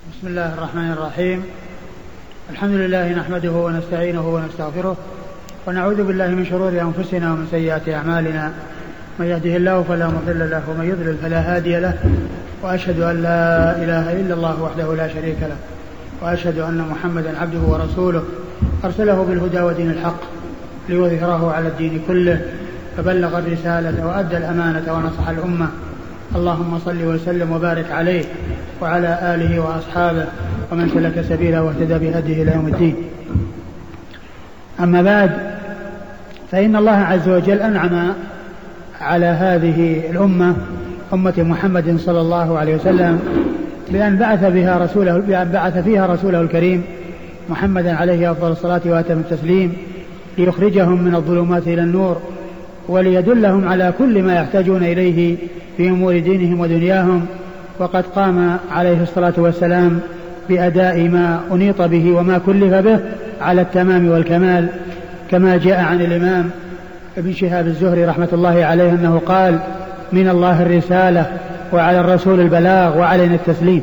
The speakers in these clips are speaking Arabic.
بسم الله الرحمن الرحيم. الحمد لله نحمده ونستعينه ونستغفره ونعوذ بالله من شرور أنفسنا ومن سيئات أعمالنا. من يهده الله فلا مضل له ومن يضلل فلا هادي له، وأشهد أن لا إله إلا الله وحده لا شريك له، وأشهد أن محمدا عبده ورسوله أرسله بالهدى ودين الحق ليظهره على الدين كله، فبلغ الرسالة وأدى الأمانة ونصح الأمة. اللهم صل وسلم وبارك عليه وعلى آله وأصحابه ومن سلك سبيله واهتدى بهديه إلى يوم الدين. أما بعد، فإن الله عز وجل أنعم على هذه الأمة، أمة محمد صلى الله عليه وسلم، بأن بعث فيها رسوله الكريم محمدا عليه أفضل الصلاة وأتم التسليم، ليخرجهم من الظلمات إلى النور، وليدلهم على كل ما يحتاجون إليه في أمور دينهم ودنياهم. وقد قام عليه الصلاة والسلام بأداء ما أنيط به وما كلف به على التمام والكمال، كما جاء عن الإمام ابن شهاب الزهري رحمة الله عليه أنه قال: من الله الرسالة وعلى الرسول البلاغ وعلينا التسليم.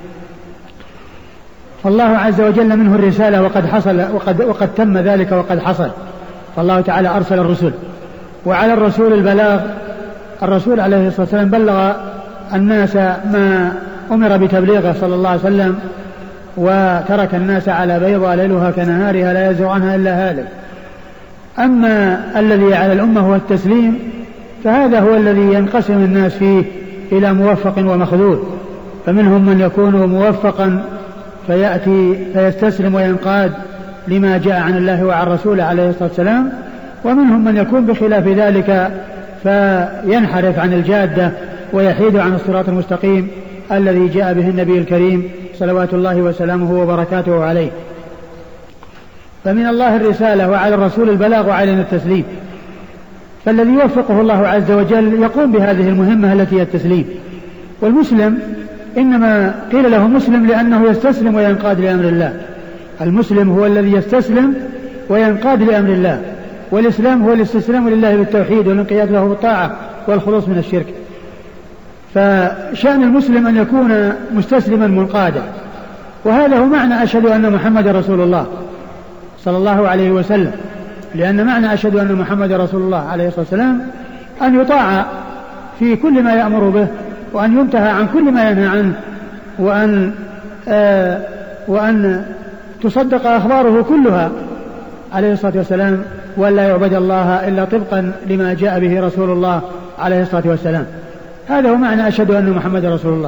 فالله عز وجل منه الرسالة وقد حصل وقد تم ذلك وقد حصل، فالله تعالى أرسل الرسل، وعلى الرسول البلاغ. الرسول عليه الصلاة والسلام بلغ الناس ما أمر بتبليغه صلى الله عليه وسلم، وترك الناس على بيضاء ليلها كنهارها لا يزيغ عنها إلا هالك. أما الذي على الأمة هو التسليم، فهذا هو الذي ينقسم الناس فيه إلى موفق ومخذول. فمنهم من يكون موفقا فيأتي فيستسلم وينقاد لما جاء عن الله وعن رسوله عليه الصلاة والسلام، ومنهم من يكون بخلاف ذلك فينحرف عن الجادة ويحيد عن الصراط المستقيم الذي جاء به النبي الكريم صلوات الله وسلامه وبركاته عليه. فمن الله الرسالة وعلى الرسول البلاغ وعلينا التسليم. فالذي يوفقه الله عز وجل يقوم بهذه المهمة التي هي التسليم. والمسلم إنما قيل له مسلم لأنه يستسلم وينقاد لأمر الله. المسلم هو الذي يستسلم وينقاد لأمر الله، والإسلام هو الاستسلام لله بالتوحيد والانقياد له بالطاعة والخلوص من الشرك. فشأن المسلم أن يكون مستسلما منقادا، وهذا هو معنى أشهد أن محمد رسول الله صلى الله عليه وسلم. لأن معنى أشهد أن محمد رسول الله عليه الصلاة والسلام أن يطاع في كل ما يأمر به، وأن ينتهى عن كل ما ينهى عنه، وأن تصدق أخباره كلها عليه الصلاة والسلام، ولا يعبد الله إلا طبقا لما جاء به رسول الله عليه الصلاة والسلام. هذا هو معنى أشهد أن محمد رسول الله.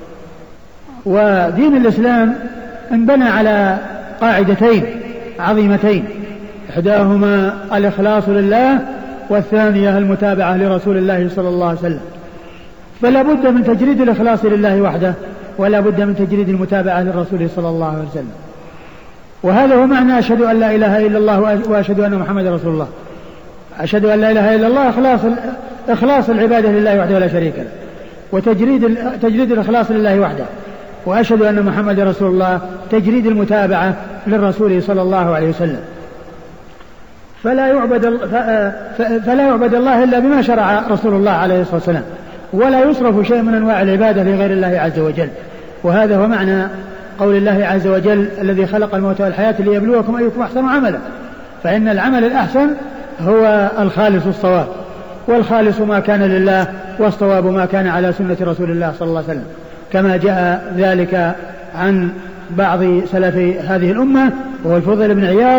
ودين الإسلام انبنى على قاعدتين عظيمتين، إحداهما الإخلاص لله، والثانية المتابعة لرسول الله صلى الله عليه وسلم. فلا بد من تجريد الإخلاص لله وحده، ولا بد من تجريد المتابعة للرسول صلى الله عليه وسلم. وهذا هو معنى أشهد أن لا إله إلا الله وأشهد أن محمد رسول الله. أشهد أن لا إله إلا الله إخلاص العبادة لله وحده لا شريك له، وتجريد الإخلاص لله وحده. وأشهد أن محمد رسول الله تجريد المتابعة للرسول صلى الله عليه وسلم. فلا يعبد الله إلا بما شرع رسول الله عليه الصلاة والسلام، ولا يصرف شيء من أنواع العبادة لغير الله عز وجل. وهذا هو معنى قول الله عز وجل: الذي خلق الموت والحياة ليبلوكم أيكم أحسن عملا. فإن العمل الأحسن هو الخالص الصواب، والخالص ما كان لله، والصواب ما كان على سنة رسول الله صلى الله عليه وسلم، كما جاء ذلك عن بعض سلف هذه الأمة، وهو الفضيل بن عياض.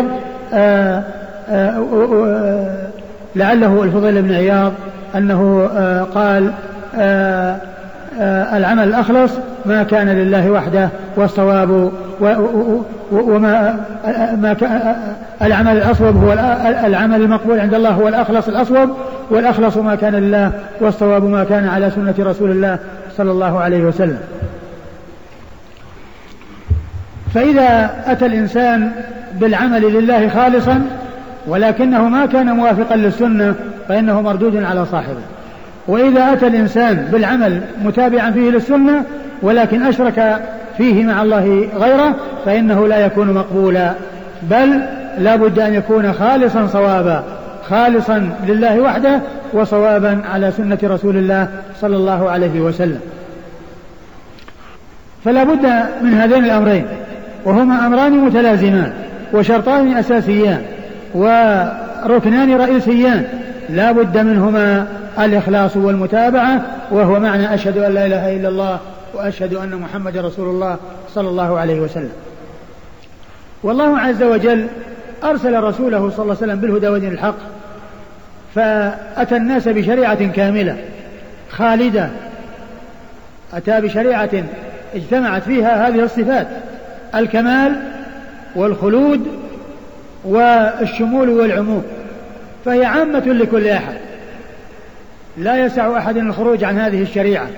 لعله الفضيل بن عياض أنه قال: العمل الأخلص ما كان لله وحده، والصواب العمل الأصوب هو العمل المقبول عند الله هو الأخلص الأصوب، والأخلص ما كان لله، والصواب ما كان على سنة رسول الله صلى الله عليه وسلم. فإذا أتى الإنسان بالعمل لله خالصا ولكنه ما كان موافقا للسنة فإنه مردود على صاحبه. وإذا أتى الإنسان بالعمل متابعا فيه للسنة ولكن أشرك فيه مع الله غيره فإنه لا يكون مقبولا، بل لا بد أن يكون خالصا صوابا، خالصا لله وحده، وصوابا على سنة رسول الله صلى الله عليه وسلم. فلا بد من هذين الأمرين، وهما أمران متلازمان وشرطان أساسيان وركنان رئيسيان لا بد منهما الإخلاص والمتابعة، وهو معنى أشهد أن لا إله إلا الله وأشهد أن محمد رسول الله صلى الله عليه وسلم. والله عز وجل أرسل رسوله صلى الله عليه وسلم بالهدى ودين الحق، فأتى الناس بشريعة كاملة خالدة، أتى بشريعة اجتمعت فيها هذه الصفات: الكمال والخلود والشمول والعموم، فهي عامة لكل أحد، لا يسع أحد الخروج عن هذه الشريعة.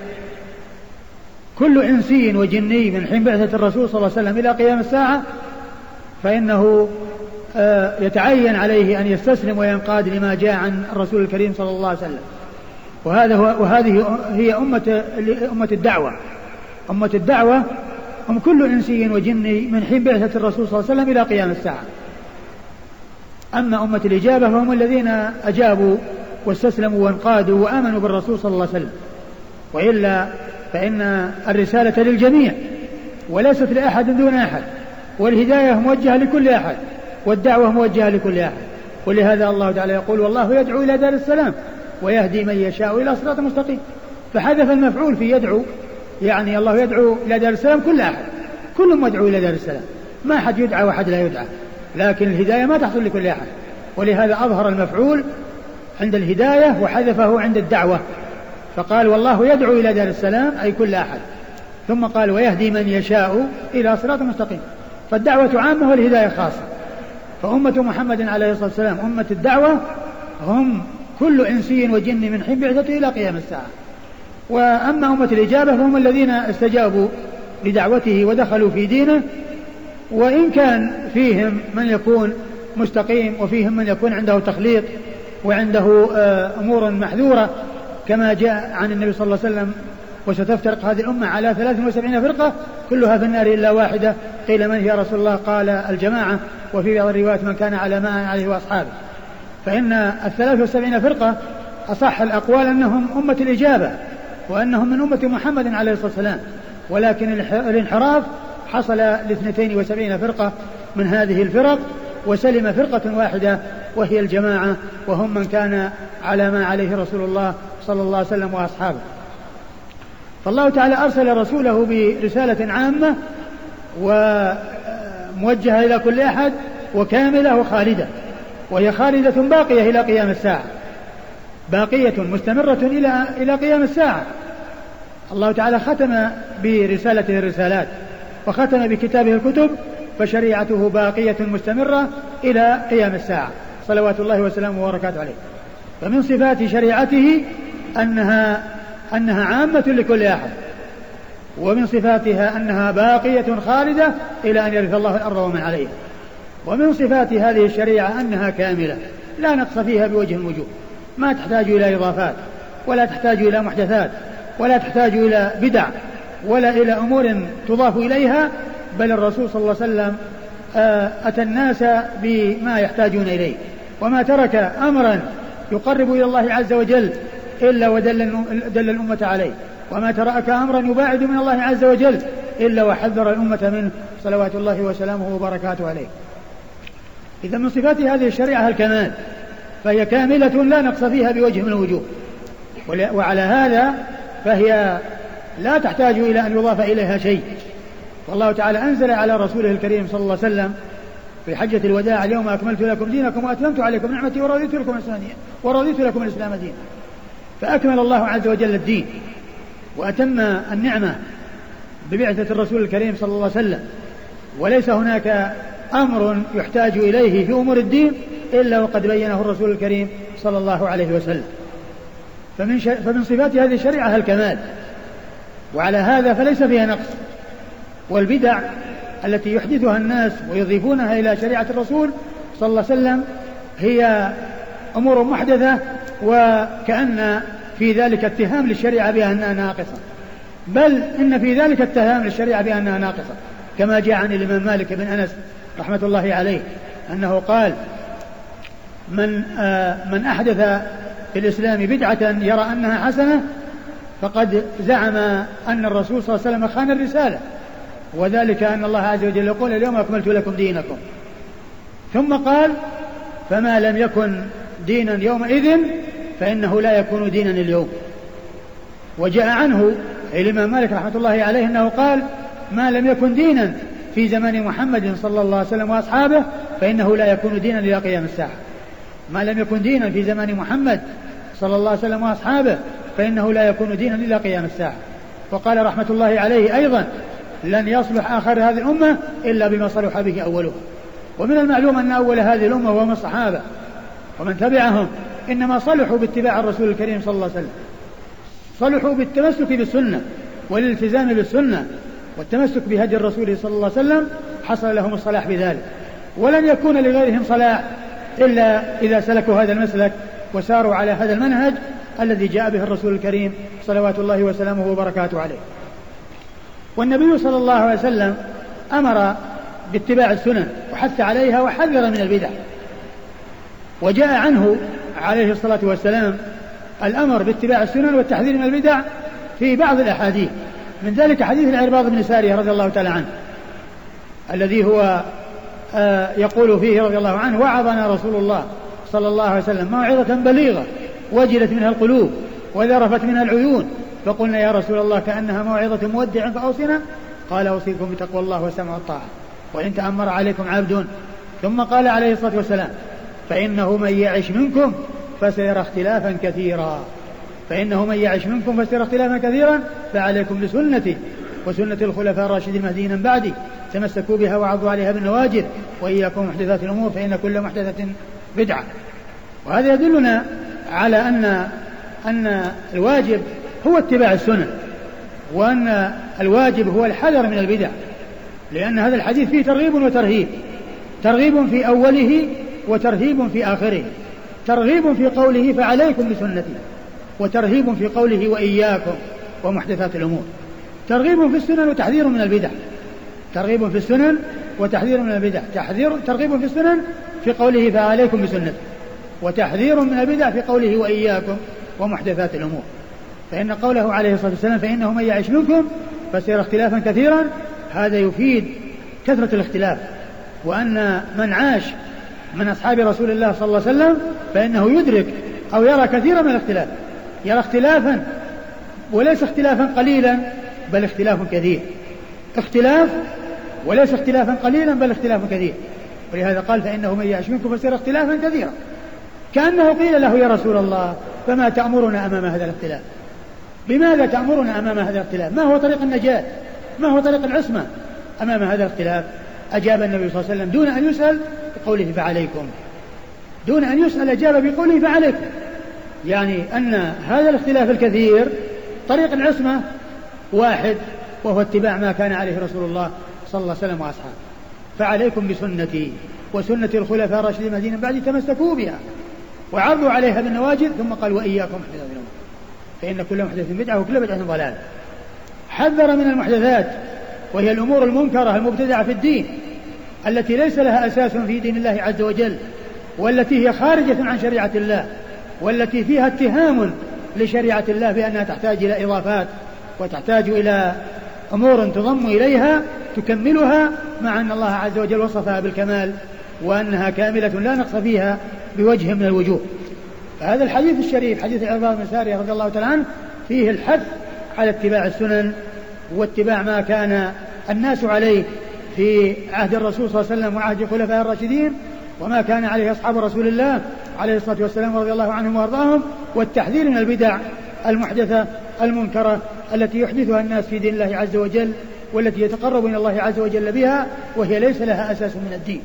كل إنسي وجني من حين بعثة الرسول صلى الله عليه وسلم إلى قيام الساعة فإنه يتعين عليه أن يستسلم وينقاد لما جاء عن الرسول الكريم صلى الله عليه وسلم. وهذه هي أمة الدعوة. أمة الدعوة هم كل إنسي وجني من حين بعثة الرسول صلى الله عليه وسلم إلى قيام الساعة. أما أمة الإجابة فهم الذين أجابوا واستسلموا وانقادوا وآمنوا بالرسول صلى الله عليه وسلم، وإلا فإن الرسالة للجميع وليست لأحد دون أحد، والهداية موجهة لكل أحد، والدعوة موجهة لكل أحد. ولهذا الله تعالى يقول: والله يدعو إلى دار السلام ويهدي من يشاء إلى صراط مستقيم. فحذف المفعول في يدعو، يعني الله يدعو إلى دار السلام كل أحد، كل مدعو إلى دار السلام، ما أحد يدعى وأحد لا يدعى، لكن الهداية ما تحصل لكل أحد، ولهذا أظهر المفعول عند الهداية وحذفه عند الدعوة، فقال: والله يدعو إلى دار السلام أي كل أحد، ثم قال: ويهدي من يشاء إلى صراط مستقيم. فالدعوة عامة والهداية خاصة. فأمة محمد عليه الصلاة والسلام أمة الدعوة هم كل إنسي وجن من حين بعثته إلى قيام الساعة. وأما أمة الإجابة فهم الذين استجابوا لدعوته ودخلوا في دينه، وإن كان فيهم من يكون مستقيم وفيهم من يكون عنده تخليط وعنده أمور محذورة، كما جاء عن النبي صلى الله عليه وسلم: وستفترق هذه الأمة على 73 فرقة كلها في النار إلا واحدة. قيل: من هي رسول الله؟ قال: الجماعة. وفي بعض الروايات: من كان على ما عليه وأصحابه. فإن 73 فرقة أصح الأقوال أنهم أمة الإجابة وأنهم من أمة محمد عليه الصلاة والسلام، ولكن الانحراف حصل ل72 فرقة من هذه الفرق، وسلم فرقة واحدة وهي الجماعة، وهم من كان على ما عليه رسول الله صلى الله عليه وسلم وأصحابه. فالله تعالى أرسل رسوله برسالة عامة وموجهة إلى كل أحد وكاملة وخالدة، وهي خالدة باقية إلى قيام الساعة، باقية مستمرة إلى قيام الساعة. الله تعالى ختم برسالته الرسالات وختم بكتابه الكتب، فشريعته باقية مستمرة إلى قيام الساعة صلوات الله وسلامه وبركاته عليه. فمن صفات شريعته أنها عامة لكل أحد، ومن صفاتها أنها باقية خالدة إلى أن يرث الله الأرض ومن عليها. ومن صفات هذه الشريعة أنها كاملة لا نقص فيها بوجه من الوجوه، ما تحتاج إلى إضافات ولا تحتاج إلى محدثات ولا تحتاج إلى بدع ولا إلى أمور تضاف إليها، بل الرسول صلى الله عليه وسلم أتى الناس بما يحتاجون إليه، وما ترك أمرا يقرب إلى الله عز وجل إلا ودل الأمة عليه، وما ترك أمرا يباعد من الله عز وجل إلا وحذر الأمة منه صلوات الله وسلامه وبركاته عليه. إذا من صفات هذه الشريعة الكمال، فهي كاملة لا نقص فيها بوجه من الوجوه، وعلى هذا فهي لا تحتاج إلى أن يضاف إليها شيء. والله تعالى أنزل على رسوله الكريم صلى الله عليه وسلم في حجة الوداع: اليوم أكملت لكم دينكم وأتممت عليكم نعمتي ورضيت لكم الإسلام دينا. فأكمل الله عز وجل الدين وأتم النعمة ببعثة الرسول الكريم صلى الله عليه وسلم، وليس هناك أمر يحتاج إليه في أمور الدين إلا وقد بينه الرسول الكريم صلى الله عليه وسلم. فمن صفات هذه الشريعة الكمال، وعلى هذا فليس فيها نقص. والبدع التي يحدثها الناس ويضيفونها إلى شريعة الرسول صلى الله عليه وسلم هي أمور محدثة، وكأن في ذلك اتهام للشريعة بأنها ناقصة، بل إن في ذلك اتهام للشريعة بأنها ناقصة، كما جاء عن الإمام مالك بن أنس رحمة الله عليه أنه قال: من أحدث في الإسلام بدعة يرى أنها حسنة فقد زعم أن الرسول صلى الله عليه وسلم خان الرسالة وذلك أن الله عز وجل يقول اليوم أكملت لكم دينكم. ثم قال فما لم يكن دينا يومئذ فإنه لا يكون دينا اليوم. وجاء عنه الإمام مالك رحمة الله عليه أنه قال ما لم يكن دينا في زمان محمد صلى الله عليه وسلم وأصحابه فإنه لا يكون دينا إلى قيام الساعة. ما لم يكن دينا في زمان محمد صلى الله عليه وسلم وأصحابه فإنه لا يكون دينا إلى قيام الساعة. وقال رحمة الله عليه أيضا لن يصلح آخر هذه الأمة إلا بما صلح به أولها. ومن المعلوم أن أول هذه الأمة وهم الصحابة ومن تبعهم إنما صلحوا باتباع الرسول الكريم صلى الله عليه وسلم، صلحوا بالتمسك بالسنة والالتزام بالسنة والتمسك بهدي الرسول صلى الله عليه وسلم، حصل لهم الصلاح بذلك. ولن يكون لغيرهم صلاح إلا إذا سلكوا هذا المسلك وساروا على هذا المنهج الذي جاء به الرسول الكريم صلوات الله وسلامه وبركاته عليه. والنبي صلى الله عليه وسلم أمر باتباع السنن وحث عليها وحذر من البدع. وجاء عنه عليه الصلاة والسلام الأمر باتباع السنن والتحذير من البدع في بعض الأحاديث، من ذلك حديث العرباض بن سارية رضي الله تعالى عنه الذي هو يقول فيه رضي الله عنه وعظنا رسول الله صلى الله عليه وسلم موعظة بليغة وجلت منها القلوب وذرفت منها العيون، فقلنا يا رسول الله كأنها موعظة مودع فأوصنا، قال أوصيكم بتقوى الله والسمع والطاعة وإن تأمر عليكم عبد. ثم قال عليه الصلاة والسلام فإنه من يعش منكم فسيرى اختلافا كثيرا، فإنه من يعش منكم فسيرى اختلافا كثيرا فعليكم بسنتي وسنة الخلفاء الراشدين المهديين من بعدي تمسكوا بها وعضوا عليها بالنواجذ وإياكم محدثات الأمور فإن كل محدثة بدعة. وهذا يدلنا على أن الواجب هو اتباع السنن، وأن الواجب هو الحذر من البدع، لأن هذا الحديث فيه ترغيب وترهيب، ترغيب في أوله وترهيب في آخره. ترغيب في قوله فعليكم بسنتي، وترهيب في قوله وإياكم ومحدثات الأمور. ترغيب في السنن وتحذير من البدع، ترغيب في السنن وتحذير من البدع، ترغيب في السنن في قوله فعليكم بسنتي، وتحذير من البدع في قوله وإياكم ومحدثات الأمور. فإن قوله عليه الصلاة والسلام فإنه من يعش منكم فسيرى اختلافا كثيرا، هذا يفيد كثرة الاختلاف، وأن من عاش من أصحاب رسول الله صلى الله عليه وسلم فإنه يدرك أو يرى كثيرا من الاختلاف، يرى اختلافا وليس اختلافا قليلا بل اختلاف كثير، اختلاف وليس اختلافا قليلا بل اختلاف كثير. ولهذا قال فإنه من يعش منكم فسيرى اختلافا كثيرا، كأنه قيل له يا رسول الله فما تأمرنا أمام هذا الاختلاف؟ بماذا تأمرنا أمام هذا الاختلاف؟ ما هو طريق النجاة؟ ما هو طريق العصمة أمام هذا الاختلاف؟ أجاب النبي صلى الله عليه وسلم دون أن يسأل بقوله فعليكم، دون أن يسأل أجاب بقوله فعليكم، يعني أن هذا الاختلاف الكثير طريق العصمة واحد، وهو اتباع ما كان عليه رسول الله صلى الله عليه وسلم وأصحابه. فعليكم بسنتي وسنة الخلفاء الراشدين المهديين من بعدي تمسكوا بها وعرضوا عليها بالنواجذ. ثم قال وإياكم محدثات الأمور فإن كل محدث بدعة وكل بدعة ضلالة. حذر من المحدثات وهي الأمور المنكرة المبتدعة في الدين التي ليس لها أساس في دين الله عز وجل، والتي هي خارجة عن شريعة الله، والتي فيها اتهام لشريعة الله بأنها تحتاج إلى إضافات وتحتاج إلى أمور تضم إليها تكملها، مع أن الله عز وجل وصفها بالكمال وأنها كاملة لا نقص فيها بوجه من الوجوه. فهذا الحديث الشريف حديث العرباض بن سارية رضي الله تعالى عنه فيه الحث على اتباع السنن واتباع ما كان الناس عليه في عهد الرسول صلى الله عليه وسلم وعهد الخلفاء الراشدين، وما كان عليه أصحاب رسول الله عليه الصلاة والسلام رضي الله عنهم وارضاهم، والتحذير من البدع المحدثة المنكرة التي يحدثها الناس في دين الله عز وجل، والتي يتقرب إلى الله عز وجل بها وهي ليس لها أساس من الدين.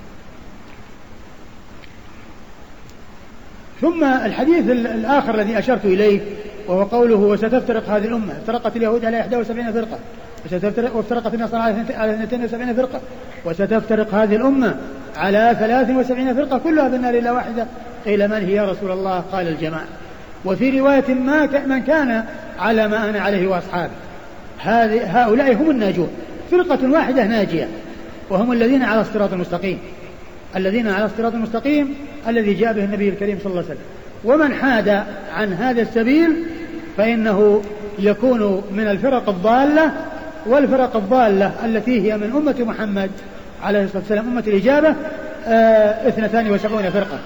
ثم الحديث الآخر الذي أشرت إليه وهو قوله وستفترق هذه الأمة، افترقت اليهود على 71 فرقة وافترقت النصارى على 72 فرقة، وستفترق هذه الأمة على 73 فرقة كلها بالنار إلا واحدة، قيل من هي يا رسول الله؟ قال الجماعة. وفي رواية من كان على ما أنا عليه وأصحابي. هؤلاء هم الناجون، فرقة واحدة ناجية، وهم الذين على الصراط المستقيم، الذين على الصراط المستقيم الذي جاء به النبي الكريم صلى الله عليه وسلم. ومن حاد عن هذا السبيل فإنه يكون من الفرق الضالة والفرق الضالة التي هي من أمة محمد عليه الصلاة والسلام أمة الإجابة 72 فرقة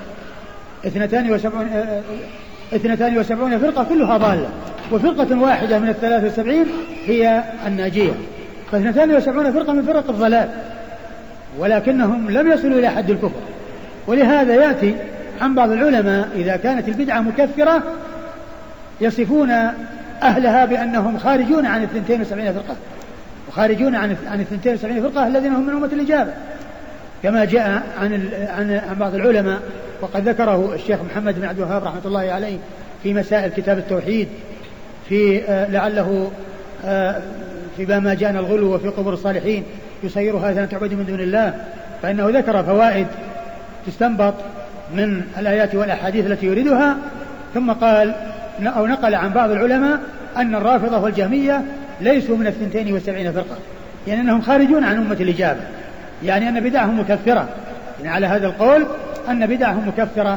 72 فرقة كلها ضالة، وفرقة واحدة من 73 هي الناجية. ف72 فرقة من فرق الضلال، ولكنهم لم يصلوا إلى حد الكفر. ولهذا يأتي عن بعض العلماء إذا كانت البدعة مكفرة يصفون أهلها بأنهم خارجون عن 72 فرقة، وخارجون عن 72 فرقة الذين هم من أمة الإجابة، كما جاء عن بعض العلماء، وقد ذكره الشيخ محمد بن عبد الوهاب رحمة الله عليه في مسائل كتاب التوحيد، في لعله في باب ما جاءنا الغلو وفي قبور الصالحين يصيرها إذا تعبد من دون الله، فإنه ذكر فوائد تستنبط من الآيات والأحاديث التي يريدها. ثم قال أو نقل عن بعض العلماء أن الرافضة والجهمية ليسوا من 72 فرقة، يعني أنهم خارجون عن أمة الإجابة، يعني أن بدعهم مكفرة، يعني على هذا القول أن بدعهم مكفرة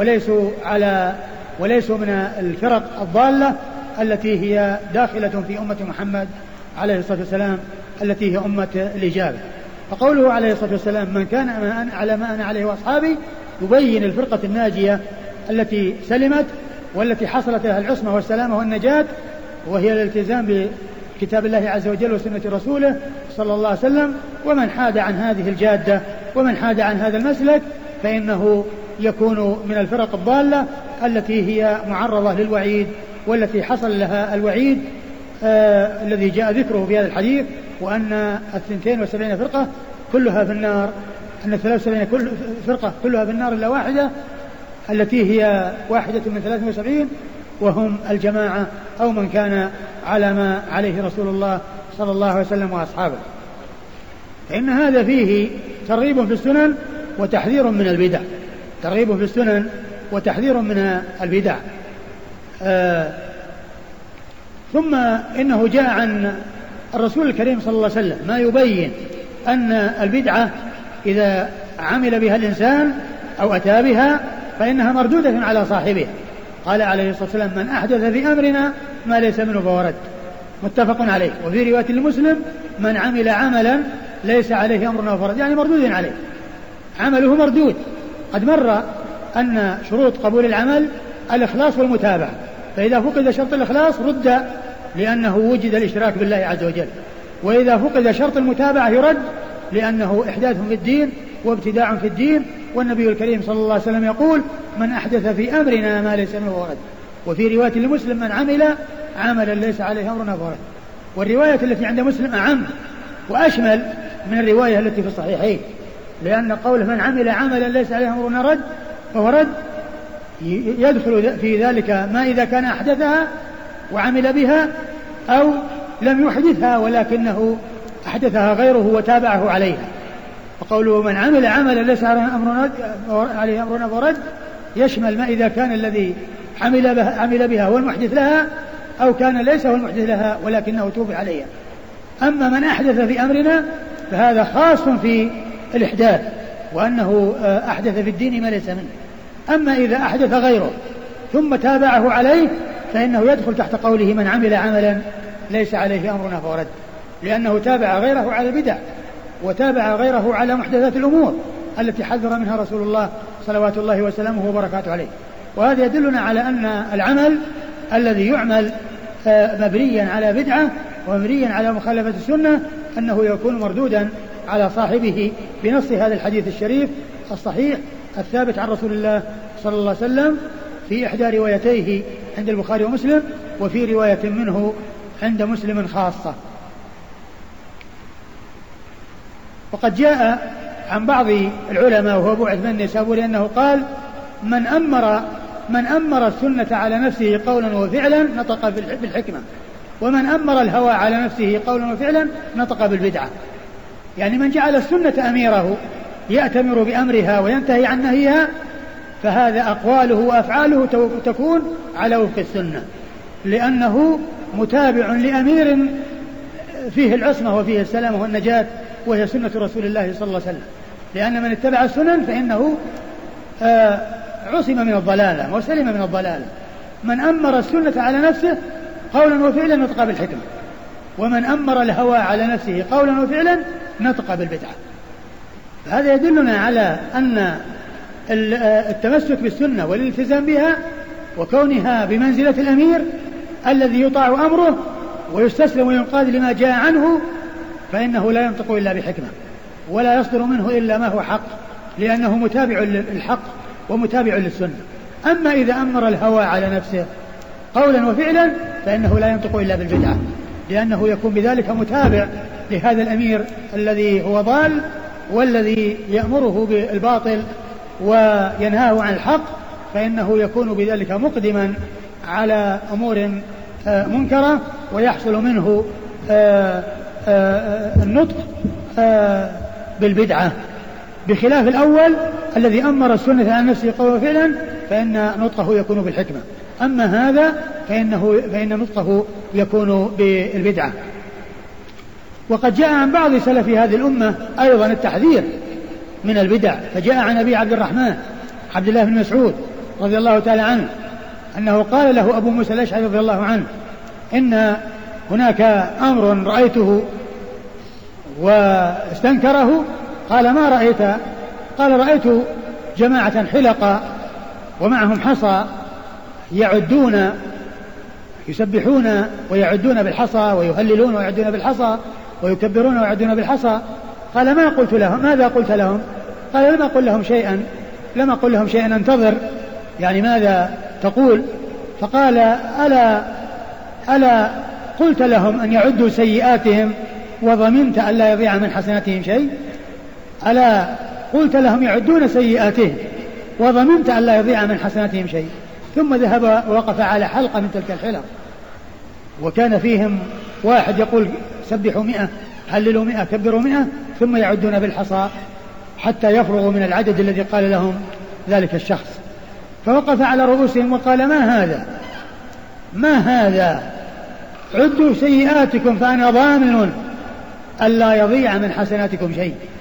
وليسوا من الفرق الضالة التي هي داخلة في أمة محمد عليه الصلاة والسلام التي هي أمة الإجابة. فقوله عليه الصلاة والسلام من كان على ما أنا عليه وأصحابي يبين الفرقة الناجية التي سلمت والتي حصلت لها العصمة والسلامة والنجاة، وهي الالتزام بكتاب الله عز وجل وسنة رسوله صلى الله عليه وسلم. ومن حاد عن هذه الجادة ومن حاد عن هذا المسلك فإنه يكون من الفرق الضالة التي هي معرضة للوعيد، والتي حصل لها الوعيد الذي جاء ذكره في هذا الحديث، وأن 72 فرقة كلها في النار، أن 73 فرقة كلها في النار إلا واحدة التي هي واحدة من 73 وهم الجماعة أو من كان على ما عليه رسول الله صلى الله عليه وسلم وأصحابه. فإن هذا فيه ترغيب في السنن وتحذير من البدع، ترغيب في السنن وتحذير من البدع. ثم إنه جاء عن الرسول الكريم صلى الله عليه وسلم ما يبين أن البدعة إذا عمل بها الإنسان أو أتى بها فإنها مردودة على صاحبها. قال عليه الصلاة والسلام من أحدث في أمرنا ما ليس منه فهو رد، متفق عليه. وفي رواية لمسلم من عمل عملا ليس عليه أمرنا فهو رد، يعني مردود عليه، عمله مردود. قد مر أن شروط قبول العمل الإخلاص والمتابعة، فإذا فقد شرط الإخلاص رد لأنه وجد الإشراك بالله عز وجل، وإذا فقد شرط المتابعة يرد لأنه إحداث في الدين وابتداع في الدين. والنبي الكريم صلى الله عليه وسلم يقول من أحدث في أمرنا ما ليس منه فهو رد. وفي رواية لمسلم من عمل عملا ليس عليه أمرنا فهو رد. والرواية التي عند مسلم أعم وأشمل من الرواية التي في الصحيحين، لأن قوله من عمل عملا ليس عليه أمرنا رد فهو رد يدخل في ذلك ما إذا كان أحدثها وعمل بها أو لم يحدثها ولكنه أحدثها غيره وتابعه عليها. وقوله من عمل عملا ليس عليه أمرنا فهو رد يشمل ما إذا كان الذي عمل بها هو المحدث لها أو كان ليس هو المحدث لها ولكنه توب عليها. أما من أحدث في أمرنا فهذا خاص في الإحداث، وأنه أحدث في الدين ما ليس منه. أما إذا أحدث غيره ثم تابعه عليه فإنه يدخل تحت قوله من عمل عملا ليس عليه أمرنا فهو رد، لأنه تابع غيره على البدع وتابع غيره على محدثات الأمور التي حذر منها رسول الله صلوات الله وسلامه وبركاته عليه. وهذا يدلنا على أن العمل الذي يعمل مبنيا على بدعة ومبنيا على مخالفة السنة أنه يكون مردودا على صاحبه بنص هذا الحديث الشريف الصحيح الثابت عن رسول الله صلى الله عليه وسلم في إحدى روايتيه عند البخاري ومسلم، وفي رواية منه عند مسلم خاصة. وقد جاء عن بعض العلماء وهو أبو عثمان النيسابوري أنه قال من أمر السنة على نفسه قولا وفعلا نطق بالحكمة، ومن أمر الهوى على نفسه قولا وفعلا نطق بالبدعة. يعني من جعل السنة أميره يأتمر بأمرها وينتهي عن نهيها فهذا أقواله وأفعاله تكون على وفق السنة، لأنه متابع لأمير فيه العصمة وفيه السلامة والنجاة وهي سنة رسول الله صلى الله عليه وسلم. لأن من اتبع السنن فإنه عصم من الضلالة وسلم من الضلالة. من أمر السنة على نفسه قولا وفعلا نطق بالحكمة، ومن أمر الهوى على نفسه قولا وفعلا نطق بالبدعة. هذا يدلنا على أن التمسك بالسنة والالتزام بها وكونها بمنزلة الأمير الذي يطاع أمره ويستسلم وينقاد لما جاء عنه، فإنه لا ينطق إلا بحكمة ولا يصدر منه إلا ما هو حق، لأنه متابع للحق ومتابع للسنة. أما إذا أمر الهوى على نفسه قولا وفعلا فإنه لا ينطق إلا بالبدعة، لأنه يكون بذلك متابع لهذا الأمير الذي هو ضال والذي يأمره بالباطل وينهاه عن الحق، فإنه يكون بذلك مقدما على أمور منكرة ويحصل منه النطق بالبدعة، بخلاف الأول الذي أمر السنة عن نفسه قولا وفعلا فإن نطقه يكون بالحكمة. أما هذا فإن نطقه يكون بالبدعة. وقد جاء عن بعض سلف هذه الأمة أيضا التحذير من البدع، فجاء عن أبي عبد الرحمن عبد الله بن مسعود رضي الله تعالى عنه أنه قال له أبو موسى الأشعري رضي الله عنه إن هناك أمر رأيته واستنكره. قال ما رأيت؟ قال رأيت جماعة حلقة ومعهم حصى يعدون يسبحون ويعدون بالحصى ويهللون ويعدون بالحصى ويكبرون ويعدون بالحصى. قال ما قلت لهم؟ ماذا قلت لهم؟ قال لم أقل لهم شيئا انتظر، يعني ماذا تقول؟ فقال ألا قلت لهم أن يعدوا سيئاتهم وضمنت ألا يضيع من حسناتهم شيء؟ ألا قلت لهم يعدون سيئاتهم وضمنت ألا يضيع من حسناتهم شيء؟ ثم ذهب ووقف على حلقة من تلك الحلق، وكان فيهم واحد يقول سبحوا 100 هللوا 100 كبروا 100، ثم يعدون بالحصى حتى يفرغوا من العدد الذي قال لهم ذلك الشخص. فوقف على رؤوسهم وقال ما هذا عدوا سيئاتكم فأنا ضامن ألا يضيع من حسناتكم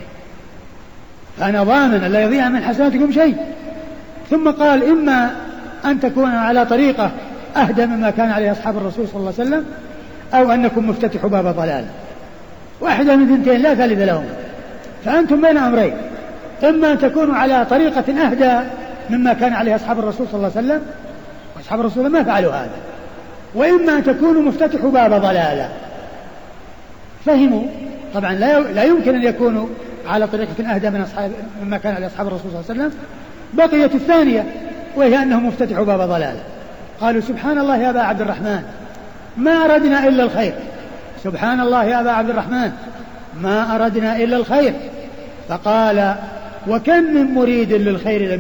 شيء. ثم قال إما أن تكون على طريقة أهدى مما كان عليه أصحاب الرسول صلى الله عليه وسلم، أو أنكم مفتتحوا باب ضلال، واحدة من ثنتين لا ثالث لهم، فأنتم بين أمرين، إما أن تكونوا على طريقة أهدى مما كان عليه أصحاب الرسول صلى الله عليه وسلم، وأصحاب الرسول ما فعلوا هذا، وإما أن تكونوا مفتتحوا باب ضلالة. فهموا طبعا لا يمكن أن يكونوا على طريقة أهدى مما كان عليه أصحاب الرسول صلى الله عليه وسلم. بقيت الثانية وهي أنهم مفتتحوا باب ضلالة. قالوا سبحان الله يا أبا عبد الرحمن ما أردنا إلا الخير، سبحان الله يا أبا عبد الرحمن ما أردنا إلا الخير. فقال وكم من مريد للخير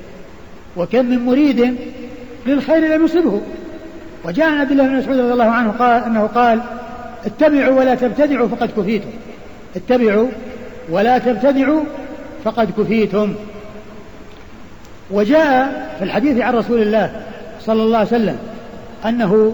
لم يصبه. وجاء عن عبد الله بن مسعود رضي الله عنه أنه قال اتبعوا ولا تبتدعوا فقد كفيتم. وجاء في الحديث عن رسول الله صلى الله عليه وسلم أنه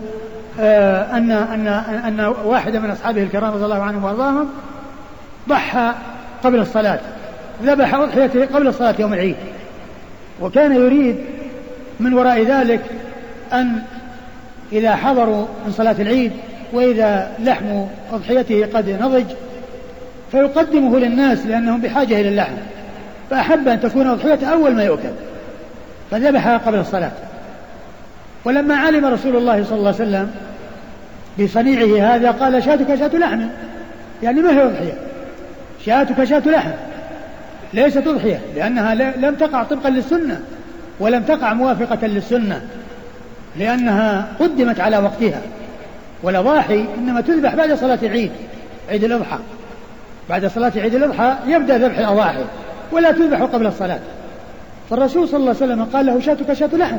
أن واحدا من أصحابه الكرام رضي الله عنهم وارضاهم ضحى قبل الصلاة، ذبح أضحيته قبل الصلاة يوم العيد، وكان يريد من وراء ذلك أن إذا حضروا من صلاة العيد وإذا لحم أضحيته قد نضج فيقدمه للناس لأنهم بحاجة إلى اللحم، فأحب أن تكون أضحيته أول ما يؤكل فذبحها قبل الصلاة. ولما علم رسول الله صلى الله عليه وسلم بصنيعه هذا قال شاتك شاة لحم، يعني ما هي أضحية، شاتك شاة لحم ليست أضحية، لأنها لم تقع طبقا للسنة ولم تقع موافقة للسنة، لأنها قدمت على وقتها. والأضاحي إنما تذبح بعد صلاة العيد، عيد الأضحى، بعد صلاة عيد الأضحى يبدأ ذبح الأضاحي ولا تذبح قبل الصلاة. فالرسول صلى الله عليه وسلم قال له شاتك شاة لحم،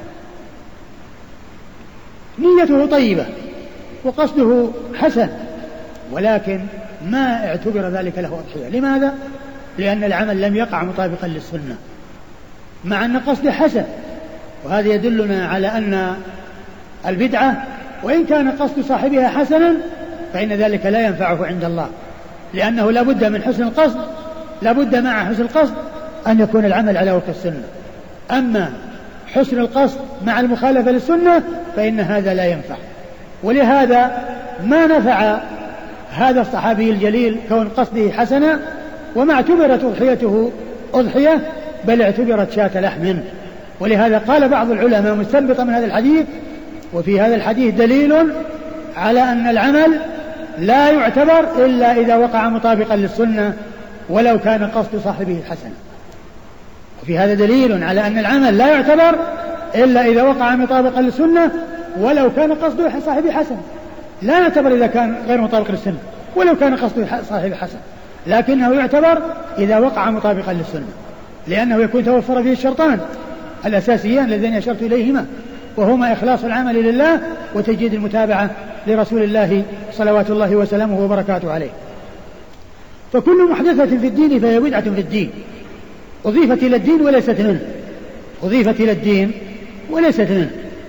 نيته طيبة وقصده حسن، ولكن ما اعتبر ذلك له أضحية. لماذا؟ لأن العمل لم يقع مطابقا للسنة مع أن قصده حسن. وهذا يدلنا على أن البدعة وإن كان قصد صاحبها حسنا فإن ذلك لا ينفعه عند الله، لأنه لا بد من حسن القصد، لا بد مع حسن القصد أن يكون العمل على وفق السنة. أما حسن القصد مع المخالفة للسنة فإن هذا لا ينفع. ولهذا ما نفع هذا الصحابي الجليل كون قصده حسنا، وما اعتبرت أضحيته أضحية بل اعتبرت شاة لحم. ولهذا قال بعض العلماء مستنبطا من هذا الحديث: وفي هذا الحديث دليل على أن العمل لا يعتبر إلا إذا وقع مطابقا للسنة ولو كان قصد صاحبه حسنا. وفي هذا دليل على أن العمل لا يعتبر إلا إذا وقع مطابقا للسنة ولو كان قصد صاحبه حسن. لا يعتبر إذا كان غير مطابق للسنة ولو كان قصد صاحبه حسن، لكنه يعتبر إذا وقع مطابقا للسنة، لأنه يكون توفر فيه الشرطان الأساسيان الذين أشرت إليهما، وهما إخلاص العمل لله وتجديد المتابعة لرسول الله صلوات الله وسلامه وبركاته عليه. فكل محدثة في الدين فهي بدعة في الدين، أضيفت إلى الدين وليست منه، أضيفت إلى الدين وليست منه.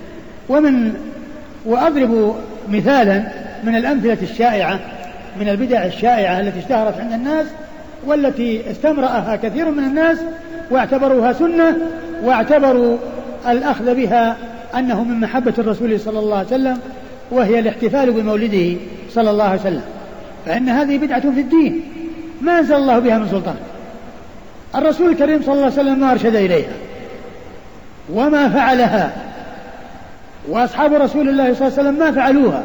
وأضرب مثالا من الأمثلة الشائعة من البدع الشائعة التي اشتهرت عند الناس والتي استمرأها كثير من الناس واعتبروها سنة، واعتبروا الأخذ بها أنه من محبة الرسول صلى الله عليه وسلم، وهي الاحتفال بمولده صلى الله عليه وسلم. فإن هذه بدعة في الدين ما أنزل الله بها من سلطان. الرسول الكريم صلى الله عليه وسلم ما أرشد إليها وما فعلها، وأصحاب رسول الله صلى الله عليه وسلم ما فعلوها،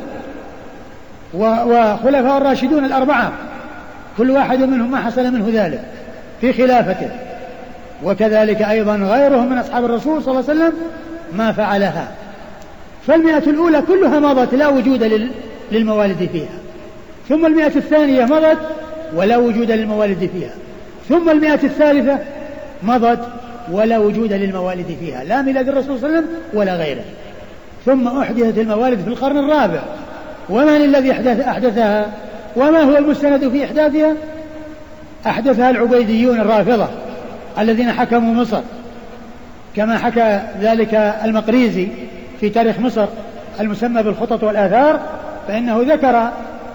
وخلفاء الراشدون الأربعة كل واحد منهم ما حصل منه ذلك في خلافته، وكذلك أيضا غيرهم من أصحاب الرسول صلى الله عليه وسلم ما فعلها. فالمئة الأولى كلها مضت لا وجود للموالد فيها، ثم المئة الثانية مضت ولا وجود للموالد فيها، ثم المئة الثالثة مضت ولا وجود للموالد فيها، لا ميلاد الرسول صلى الله عليه وسلم ولا غيره. ثم أحدثت الموالد في القرن الرابع. ومن الذي أحدثها وما هو المستند في إحداثها؟ أحدثها العبيديون الرافضة الذين حكموا مصر، كما حكى ذلك المقريزي في تاريخ مصر المسمى بالخطط والآثار، فإنه ذكر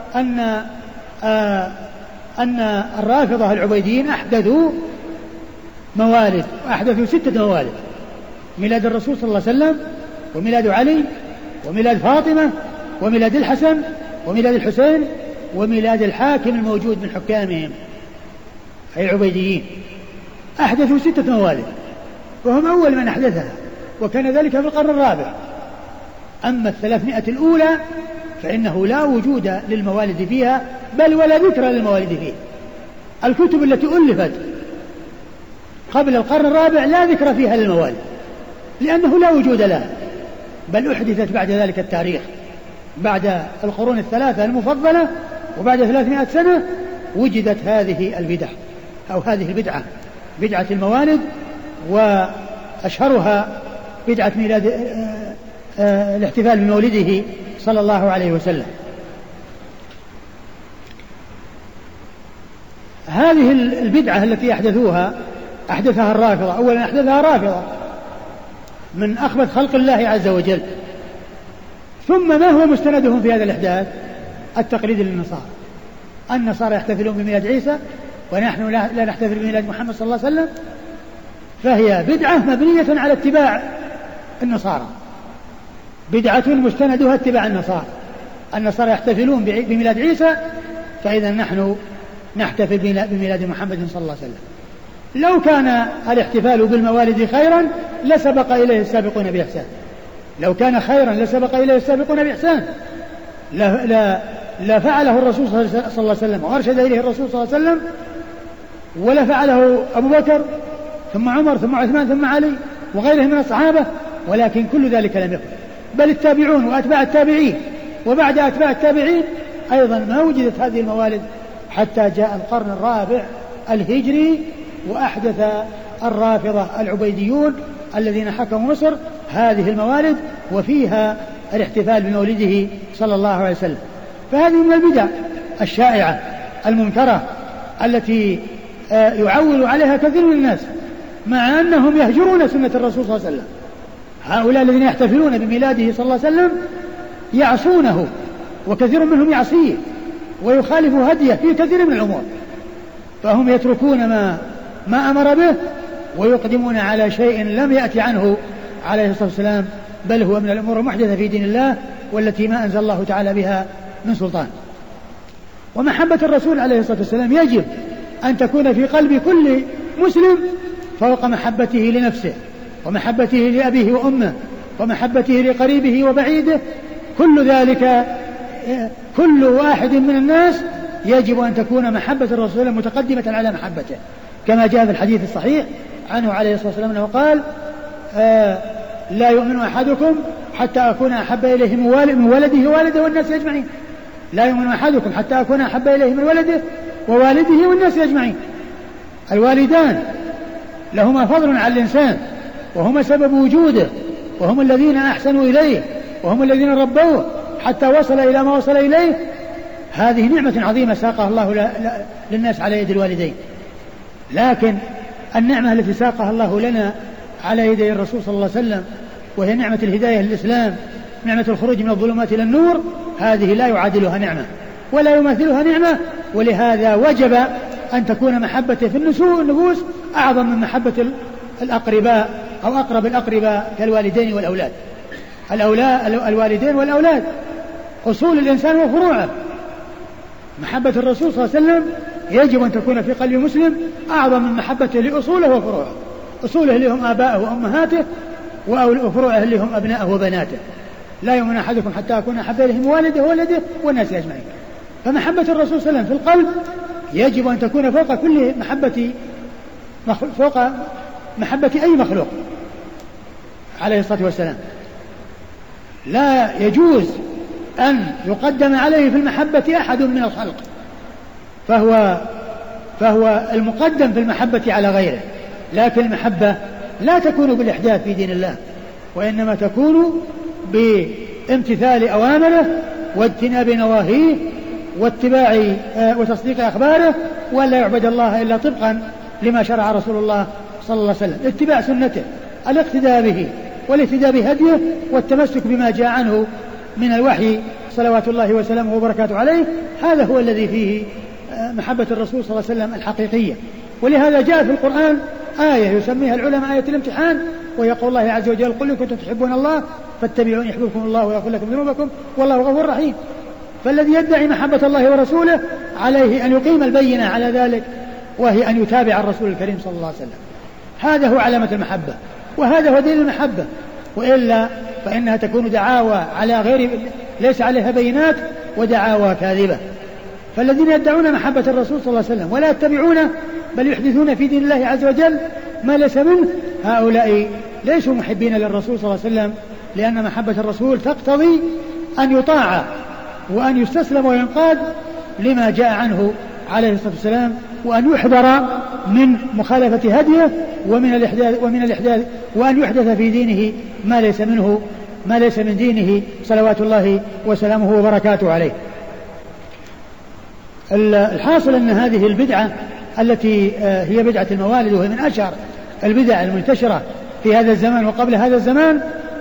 أن الرافضة العبيديين أحدثوا موالد، وأحدثوا 6 موالد: ميلاد الرسول صلى الله عليه وسلم، وميلاد علي، وميلاد فاطمة، وميلاد الحسن، وميلاد الحسين، وميلاد الحاكم الموجود من حكامهم أي العبيديين. أحدثوا 6 موالد وهم أول من أحدثها، وكان ذلك في القرن الرابع. أما 300 الأولى فإنه لا وجود للموالد فيها بل ولا ذكر للموالد فيها. الكتب التي ألفت قبل القرن الرابع لا ذكر فيها للموالد لأنه لا وجود لها، بل أحدثت بعد ذلك التاريخ بعد القرون الثلاثة المفضلة، وبعد 300 سنة وجدت هذه البدع أو هذه البدعة، بدعة الموالد، وأشهرها بدعة ميلاد الاحتفال بمولده صلى الله عليه وسلم. هذه البدعة التي أحدثها الرافضة. أولا أحدثها رافضة من أخبث خلق الله عز وجل. ثم ما هو مستندهم في هذا الإحداث؟ التقليد للنصارى. النصارى يحتفلون بميلاد عيسى ونحن لا نحتفل بميلاد محمد صلى الله عليه وسلم، فهي بدعة مبنية على اتباع النصارى، بدعة مستندها اتباع النصارى. النصارى يحتفلون بميلاد عيسى، فإذا نحن نحتفل بميلاد محمد صلى الله عليه وسلم. لو كان الاحتفال بالموالد خيرا لسبق إليه السابقون بإحسان، لو كان خيرا لسبق إليه السابقون بإحسان، لا فعله الرسول صلى الله عليه وسلم وأرشد إليه الرسول صلى الله عليه وسلم، ولا فعله أبو بكر ثم عمر ثم عثمان ثم علي وغيرهم من الصحابة، ولكن كل ذلك لم يكن، بل التابعون وأتباع التابعين وبعد أتباع التابعين أيضا ما وجدت هذه الموالد حتى جاء القرن الرابع الهجري، وأحدث الرافضة العبيديون الذين حكموا مصر هذه الموالد، وفيها الاحتفال بمولده صلى الله عليه وسلم. فهذه من البدع الشائعة المنكرة التي يعول عليها كثير من الناس، مع أنهم يهجرون سنة الرسول صلى الله عليه وسلم. هؤلاء الذين يحتفلون بميلاده صلى الله عليه وسلم يعصونه، وكثير منهم يعصيه ويخالف هديه في كثير من الأمور، فهم يتركون ما أمر به ويقدمون على شيء لم يأتي عنه عليه الصلاة والسلام، بل هو من الأمور المحدثة في دين الله والتي ما أنزل الله تعالى بها من سلطان. ومحبة الرسول عليه الصلاة والسلام يجب أن تكون في قلب كل مسلم فوق محبته لنفسه ومحبته لأبيه وأمه ومحبته لقريبه وبعيده. كل ذلك كل واحد من الناس يجب أن تكون محبة الرسول متقدمة على محبته، كما جاء في الحديث الصحيح عنه عليه الصلاة والسلام أنه قال لا يؤمن أحدكم حتى أكون أحب إليه من ولده ووالده والناس أجمعين. لا يؤمن أحدكم حتى أكون أحب إليه من ولده ووالده والناس أجمعين. الوالدان لهما فضل على الإنسان وهما سبب وجوده وهم الذين أحسنوا إليه وهم الذين ربوه حتى وصل إلى ما وصل إليه. هذه نعمة عظيمة ساقها الله للناس على يد الوالدين. لكن النعمة التي ساقها الله لنا على يدي الرسول صلى الله عليه وسلم وهي نعمة الهداية للإسلام، نعمة الخروج من الظلمات إلى النور، هذه لا يعادلها نعمة ولا يماثلها نعمة. ولهذا وجب أن تكون محبته في النفوس أعظم من محبة الأقرباء أو أقرب الأقرباء كالوالدين والأولاد. الوالدين والأولاد أصول الإنسان وفروعه. محبة الرسول صلى الله عليه وسلم يجب أن تكون في قلب مسلم أعظم من محبته لأصوله وفروعه. أصوله اللي هم آباءه وأمهاته وفروعه اللي هم أبناءه وبناته. لا يؤمن أحدكم حتى أكون أحب إليه من والده وولده والناس أجمعين. فمحبة الرسول صلى الله عليه وسلم في القلب يجب أن تكون فوق كل فوق محبة أي مخلوق عليه الصلاة والسلام. لا يجوز أن يقدم عليه في المحبة أحد من الخلق، فهو المقدم في المحبة على غيره. لكن المحبة لا تكون بالإحداث في دين الله، وإنما تكون بامتثال أوامره واجتناب نواهيه واتباع وتصديق أخباره، ولا يعبد الله إلا طبقا لما شرع رسول الله صلى الله عليه وسلم، اتباع سنته، الاقتداء به والاهتداء بهديه والتمسك بما جاء عنه من الوحي صلوات الله وسلامه وبركاته عليه. هذا هو الذي فيه محبة الرسول صلى الله عليه وسلم الحقيقية. ولهذا جاء في القرآن آية يسميها العلماء آية الامتحان، ويقول الله عز وجل قل إن كنتم تحبون الله فاتبعوني يحببكم الله ويغفر لكم ذنوبكم والله غفور رحيم. فالذي يدعي محبة الله ورسوله عليه أن يقيم البينة على ذلك، وهي أن يتابع الرسول الكريم صلى الله عليه وسلم. هذا هو علامة المحبة وهذا هو دليل المحبة، وإلا فإنها تكون دعاوى على غير ليس عليها بينات ودعاوى كاذبة. فالذين يدعون محبة الرسول صلى الله عليه وسلم ولا يتبعونه بل يحدثون في دين الله عز وجل ما ليس منه، هؤلاء ليسوا محبين للرسول صلى الله عليه وسلم، لأن محبة الرسول تقتضي أن يطاع وأن يستسلم وينقاد لما جاء عنه عليه الصلاة والسلام، وأن يحذر من مخالفة هديه ومن الإحداث وأن يحدث في دينه ما ليس من دينه صلوات الله وسلامه وبركاته عليه. الحاصل أن هذه البدعة التي هي بدعة الموالد، وهي من أشهر البدع المنتشرة في هذا الزمان وقبل هذا الزمان،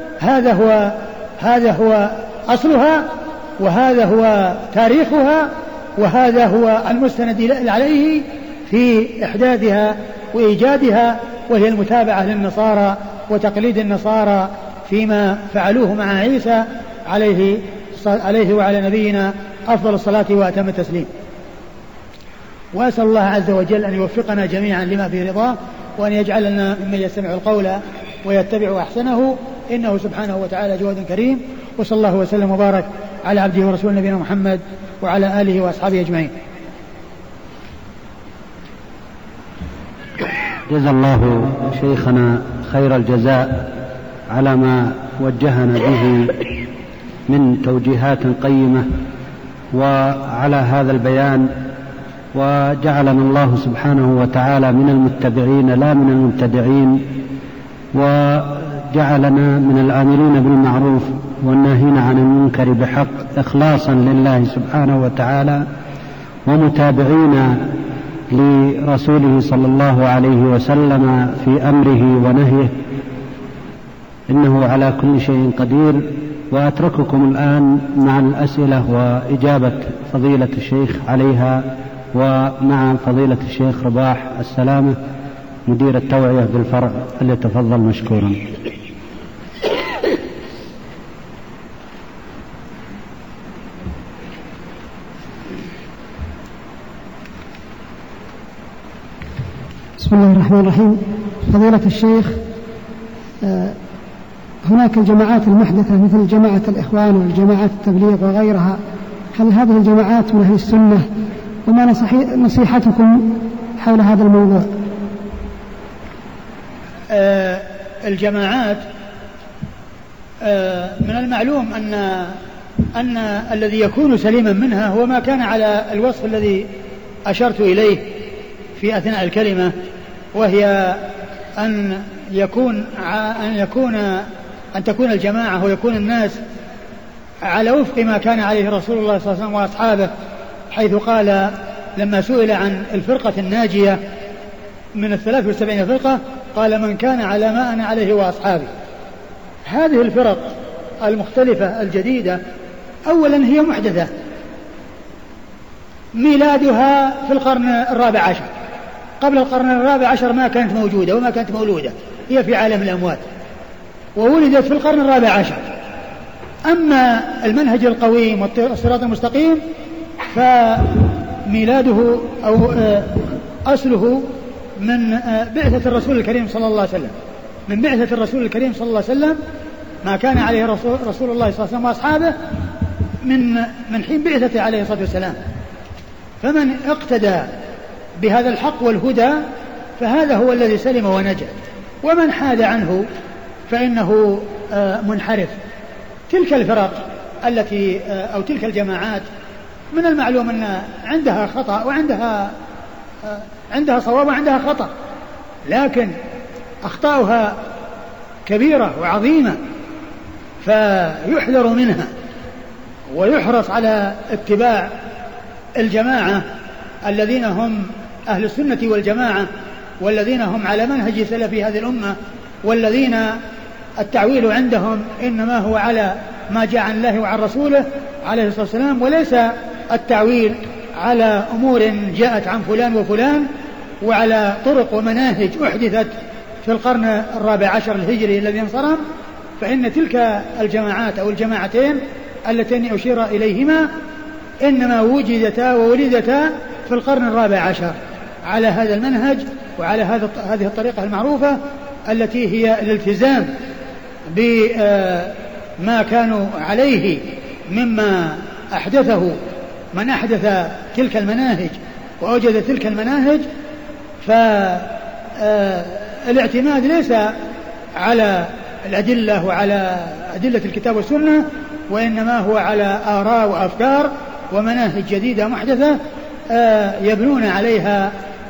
هذا هو أصلها وهذا هو تاريخها وهذا هو المستند عليه في إحداثها وإيجادها، وهي المتابعة للنصارى وتقليد النصارى فيما فعلوه مع عيسى عليه وعلى نبينا أفضل الصلاة وأتم التسليم. وأسأل الله عز وجل أن يوفقنا جميعا لما فيه رضاه، وأن يجعلنا ممن يستمع القول ويتبع أحسنه، إنه سبحانه وتعالى جواد كريم. وصلى الله وسلم وبارك على عبده ورسوله نبينا محمد وعلى آله وأصحابه أجمعين. جزا الله شيخنا خير الجزاء على ما وجهنا به من توجيهات قيمة وعلى هذا البيان، وجعلنا الله سبحانه وتعالى من المتبعين لا من المبتدعين، وجعلنا من العاملين بالمعروف والناهين عن المنكر بحق إخلاصا لله سبحانه وتعالى، ومتابعين لرسوله صلى الله عليه وسلم في أمره ونهيه، إنه على كل شيء قدير. وأترككم الآن مع الأسئلة وإجابة فضيلة الشيخ عليها، ومع فضيلة الشيخ رباح السلامة مدير التوعية بالفرع، فليتفضل مشكورا. بسم الله الرحمن الرحيم. فضيلة الشيخ، هناك الجماعات المحدثة مثل جماعة الإخوان والجماعات التبليغ وغيرها، هل هذه الجماعات من أهل السنة؟ وما نصيحتكم حول هذا الموضوع؟ الجماعات من المعلوم أن الذي يكون سليما منها هو ما كان على الوصف الذي أشرت إليه في أثناء الكلمة، وهي أن تكون الجماعة ويكون الناس على وفق ما كان عليه رسول الله صلى الله عليه وسلم وأصحابه، حيث قال لما سئل عن الفرقة الناجية من 73 فرقة قال من كان على ما أنا عليه وأصحابي. هذه الفرق المختلفة الجديدة أولا هي محدثة، ميلادها في القرن 14، قبل القرن 14 ما كانت موجودة وما كانت مولودة، هي في عالم الأموات وولدت في القرن 14. أما المنهج القويم والصراط المستقيم فميلاده أو أصله من بعثة الرسول الكريم صلى الله عليه وسلم، من بعثة الرسول الكريم صلى الله عليه وسلم، ما كان عليه رسول الله صلى الله عليه وسلم وأصحابه من حين بعثته عليه الصلاة والسلام. فمن اقتدى بهذا الحق والهدى فهذا هو الذي سلم ونجا، ومن حاد عنه فإنه منحرف. تلك الفرق التي أو تلك الجماعات من المعلوم أن عندها خطأ وعندها صواب وعندها خطأ، لكن أخطاؤها كبيرة وعظيمة، فيحذر منها ويحرص على اتباع الجماعة الذين هم أهل السنة والجماعة، والذين هم على منهج سلف هذه الأمة، والذين التعويل عندهم إنما هو على ما جاء عن الله وعن رسوله عليه الصلاة والسلام، وليس التعويل على أمور جاءت عن فلان وفلان وعلى طرق ومناهج أحدثت في القرن 14 الهجري الذي انصرم. فإن تلك الجماعات أو الجماعتين اللتين أشير إليهما إنما وجدتا وولدتا في القرن 14 على هذا المنهج وعلى هذه الطريقة المعروفة التي هي الالتزام بما كانوا عليه مما أحدثه من أحدث تلك المناهج وأوجد تلك المناهج. فالاعتماد ليس على الأدلة وعلى أدلة الكتاب والسنة، وإنما هو على آراء وأفكار ومناهج جديدة محدثة يبنون عليها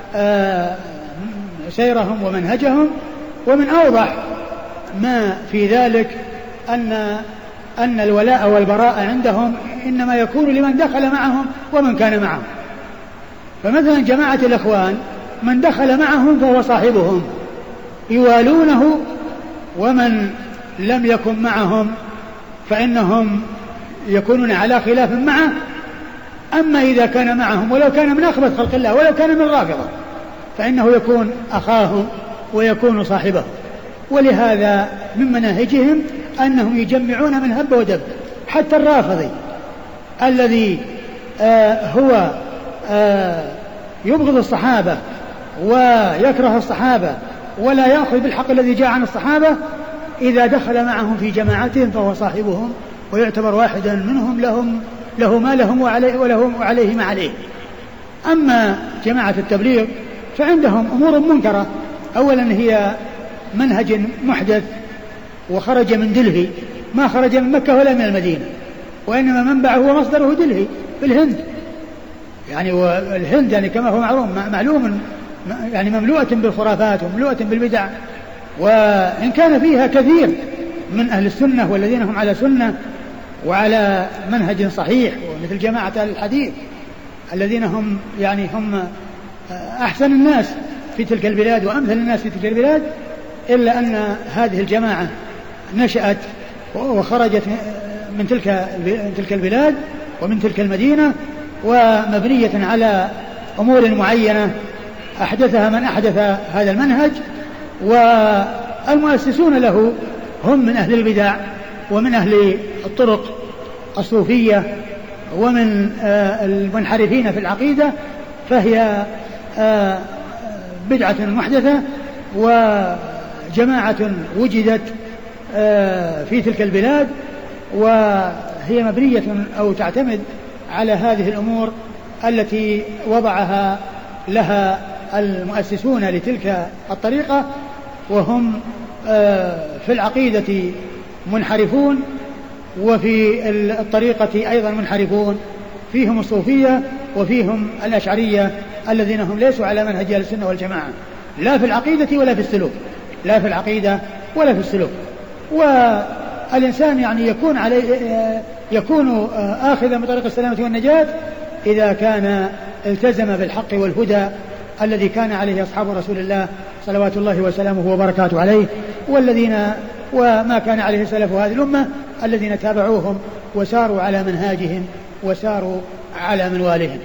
سيرهم ومنهجهم. ومن أوضح ما في ذلك أن الولاء والبراء عندهم إنما يكون لمن دخل معهم ومن كان معهم. فمثلا جماعة الإخوان من دخل معهم فهو صاحبهم يوالونه، ومن لم يكن معهم فإنهم يكونون على خلاف معه. أما إذا كان معهم ولو كان من أخبث خلق الله ولو كان من الرافضة فإنه يكون أخاهم ويكون صاحبه. ولهذا من مناهجهم أنهم يجمعون من هب ودب. حتى الرافضي الذي هو يبغض الصحابة ويكره الصحابة ولا يأخذ بالحق الذي جاء عن الصحابة، إذا دخل معهم في جماعتهم فهو صاحبهم ويعتبر واحدا منهم، له ما لهم وعليه ما عليه. أما جماعة التبليغ فعندهم أمور منكرة. أولا هي منهج محدث وخرج من دلهي، ما خرج من مكة ولا من المدينة، وإنما منبعه ومصدره دلهي في الهند. يعني والهند يعني كما هو معلوم يعني مملوءة بالخرافات ومملوءة بالبدع، وإن كان فيها كثير من أهل السنة والذين هم على سنة وعلى منهج صحيح، ومثل جماعة الحديث الذين هم يعني هم أحسن الناس في تلك البلاد وأمثل الناس في تلك البلاد، إلا أن هذه الجماعة نشأت وخرجت من تلك البلاد ومن تلك المدينة، ومبنية على أمور معينة أحدثها من أحدث هذا المنهج، والمؤسسون له هم من أهل البدع ومن أهل الطرق الصوفية ومن المنحرفين في العقيدة. فهي بدعة محدثة وجماعة وجدت في تلك البلاد، وهي مبنية أو تعتمد على هذه الأمور التي وضعها لها المؤسسون لتلك الطريقة، وهم في العقيدة منحرفون، وفي الطريقة أيضا منحرفون، فيهم الصوفية وفيهم الأشعرية الذين هم ليسوا على منهج أهل السنة والجماعة، لا في العقيدة ولا في السلوك، لا في العقيدة ولا في السلوك. والإنسان يعني يكون آخذا بطريق السلامة والنجاة إذا كان التزم بالحق والهدى الذي كان عليه أصحاب رسول الله صلوات الله وسلامه وبركاته عليه، وما كان عليه سلف هذه الأمة الذين تابعوهم وساروا على منهاجهم وساروا على منوالهم.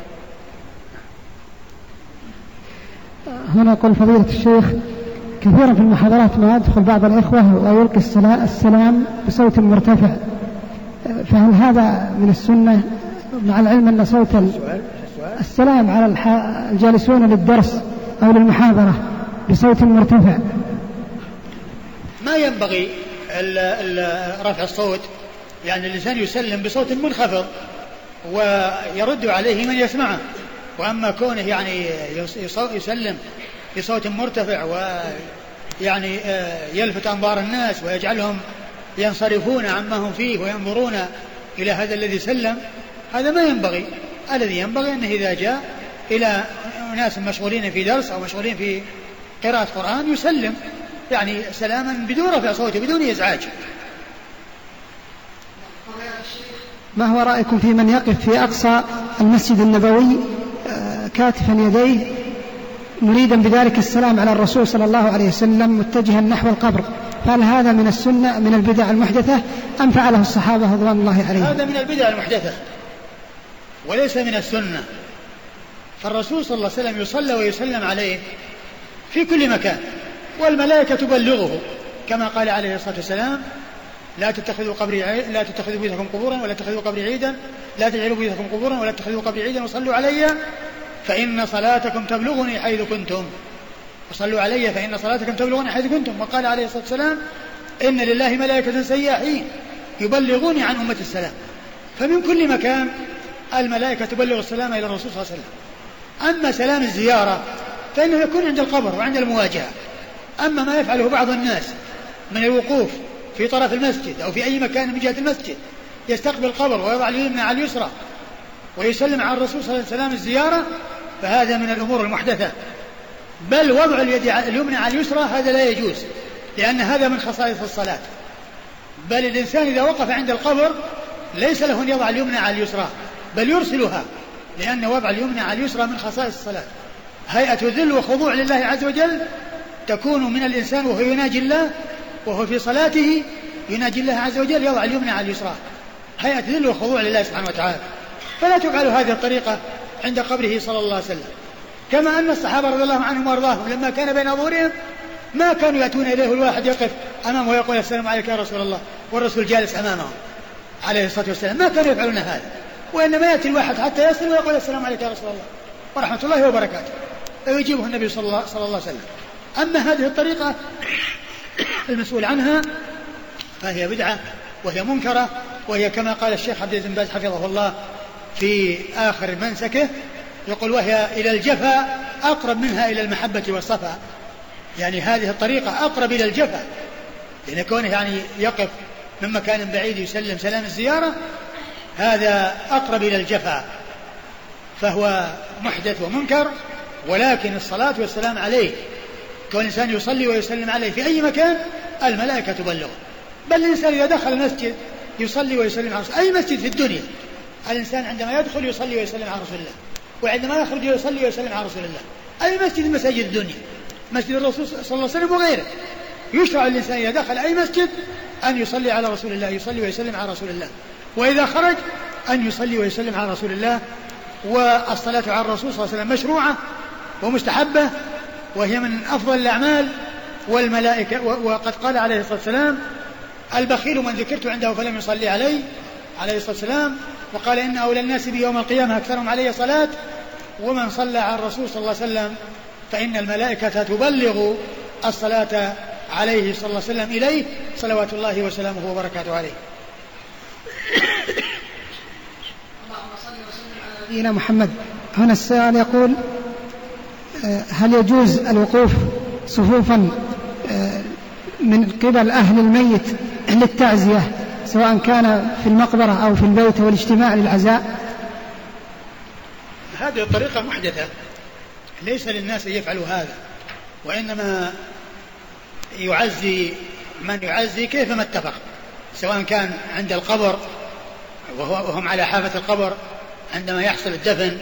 هنا يقول فضيلة الشيخ: كثيرا في المحاضرات ما يدخل بعض الإخوة ويلقي السلام بصوت مرتفع، فهل هذا من السنة، مع العلم أن صوت السلام على الجالسون للدرس أو للمحاضرة بصوت مرتفع؟ ما ينبغي رفع الصوت، يعني الإنسان يسلم بصوت منخفض ويرد عليه من يسمعه، وأما كونه يعني يسلم بصوت مرتفع ويعني يلفت أنظار الناس ويجعلهم ينصرفون عما هم فيه وينظرون إلى هذا الذي سلم، هذا ما ينبغي. الذي ينبغي أنه إذا جاء إلى ناس مشغولين في درس أو مشغولين في قراءة قرآن يسلم يعني سلاما بدون رفع صوته بدون إزعاج. ما هو رأيكم في من يقف في أقصى المسجد النبوي كاتفا يديه مريدا بذلك السلام على الرسول صلى الله عليه وسلم متجها نحو القبر؟ فهل هذا من السنة من البدع المحدثة أم فعله الصحابة رضوان الله عليهم؟ هذا من البدع المحدثة وليس من السنة، فالرسول صلى الله عليه وسلم يصلى ويسلم عليه في كل مكان، والملائكة تبلغه كما قال عليه الصلاة والسلام: لا تتخذوا بيوتكم قبورا ولا تتخذوا قبري عيدا، لا تجعلوا بيوتكم قبورا ولا تتخذوا قبري عيدا وصلوا علي فإن صلاتكم تبلغني حيث كنتم، وصلوا علي فإن صلاتكم تبلغني حيث كنتم. وقال عليه الصلاة والسلام: إن لله ملائكة سياحين يبلغوني عن أمة السلام. فمن كل مكان الملائكة تبلغ السلام إلى الرسول صلى الله عليه وسلم. أما سلام الزيارة فإنه يكون عند القبر وعند المواجهة. أما ما يفعله بعض الناس من الوقوف في طرف المسجد أو في أي مكان من جهة المسجد يستقبل القبر ويضع اليمنى على اليسرى ويسلم على الرسول صلى الله عليه وسلم الزيارة، فهذا من الأمور المحدثة. بل وضع اليد اليمنى على اليسرى هذا لا يجوز، لأن هذا من خصائص الصلاة. بل الإنسان إذا وقف عند القبر ليس له أن يضع اليمنى على اليسرى بل يرسلها، لأن وضع اليمنى على اليسرى من خصائص الصلاة. هيئة ذل وخضوع لله عز وجل تكون من الإنسان وهو يناجي الله، وهو في صلاته يناجي الله عز وجل يضع اليمنى على اليسرى، هيئة ذل وخضوع لله سبحانه وتعالى. فلا تفعل هذه الطريقة عند قبره صلى الله عليه وسلم. كما أن الصحابة رضي الله عنهم وارضاهم لما كان بين أظهرهم ما كانوا يأتون إليه الواحد يقف أمامه ويقول: السلام عليك يا رسول الله، والرسول جالس أمامه عليه الصلاة والسلام. ما كانوا يفعلون هذا، وإنما يأتي الواحد حتى يسلم ويقول: السلام عليك يا رسول الله ورحمة الله وبركاته، ويجيبه النبي صلى الله عليه وسلم. أما هذه الطريقة المسؤول عنها فهي بدعة وهي منكرة، وهي كما قال الشيخ عبد العزيز بن باز حفظه الله في آخر منسكه، يقول: وهي إلى الجفا أقرب منها إلى المحبة والصفا. يعني هذه الطريقة أقرب إلى الجفا، لأن كونه يعني يقف من مكان بعيد يسلم سلام الزيارة هذا أقرب إلى الجفا، فهو محدث ومنكر. ولكن الصلاة والسلام عليه كون الإنسان يصلي ويسلم عليه في أي مكان الملائكة تبلغه. بل الإنسان إذا دخل المسجد يصلي ويسلم على رسول الله. أي مسجد في الدنيا الإنسان عندما يدخل يصلي ويسلم على رسول الله، وعندما يخرج يصلي ويسلم على رسول الله. أي مسجد من مساجد الدنيا، مسجد الرسول صلى الله عليه وسلم وغيره، يشرع الإنسان إذا دخل أي مسجد أن يصلي على رسول الله، يصلي ويسلم على رسول الله، وإذا خرج أن يصلي ويسلم على رسول الله. والصلاة على الرسول صلى الله عليه وسلم مشروعة ومستحبة، وهي من أفضل الأعمال. والملائكة وقد قال عليه الصلاة والسلام: البخيل من ذكرت عنده فلم يصلي عليه الصلاة والسلام. وقال: إن أولى الناس بي يوم القيامة أكثرهم علي صلاة. ومن صلى على الرسول صلى الله عليه وسلم فإن الملائكة تبلغ الصلاة عليه صلى الله عليه وسلم إليه صلوات الله وسلامه وبركاته عليه. اللهم صل وسلم على نبينا محمد. هنا السائل يقول: هل يجوز الوقوف صفوفا من قبل أهل الميت للتعزية سواء كان في المقبرة أو في البيت والاجتماع للعزاء؟ هذه الطريقة محدثة، ليس للناس أن يفعلوا هذا، وإنما يعزي من يعزي كيفما اتفق، سواء كان عند القبر وهم على حافة القبر عندما يحصل الدفن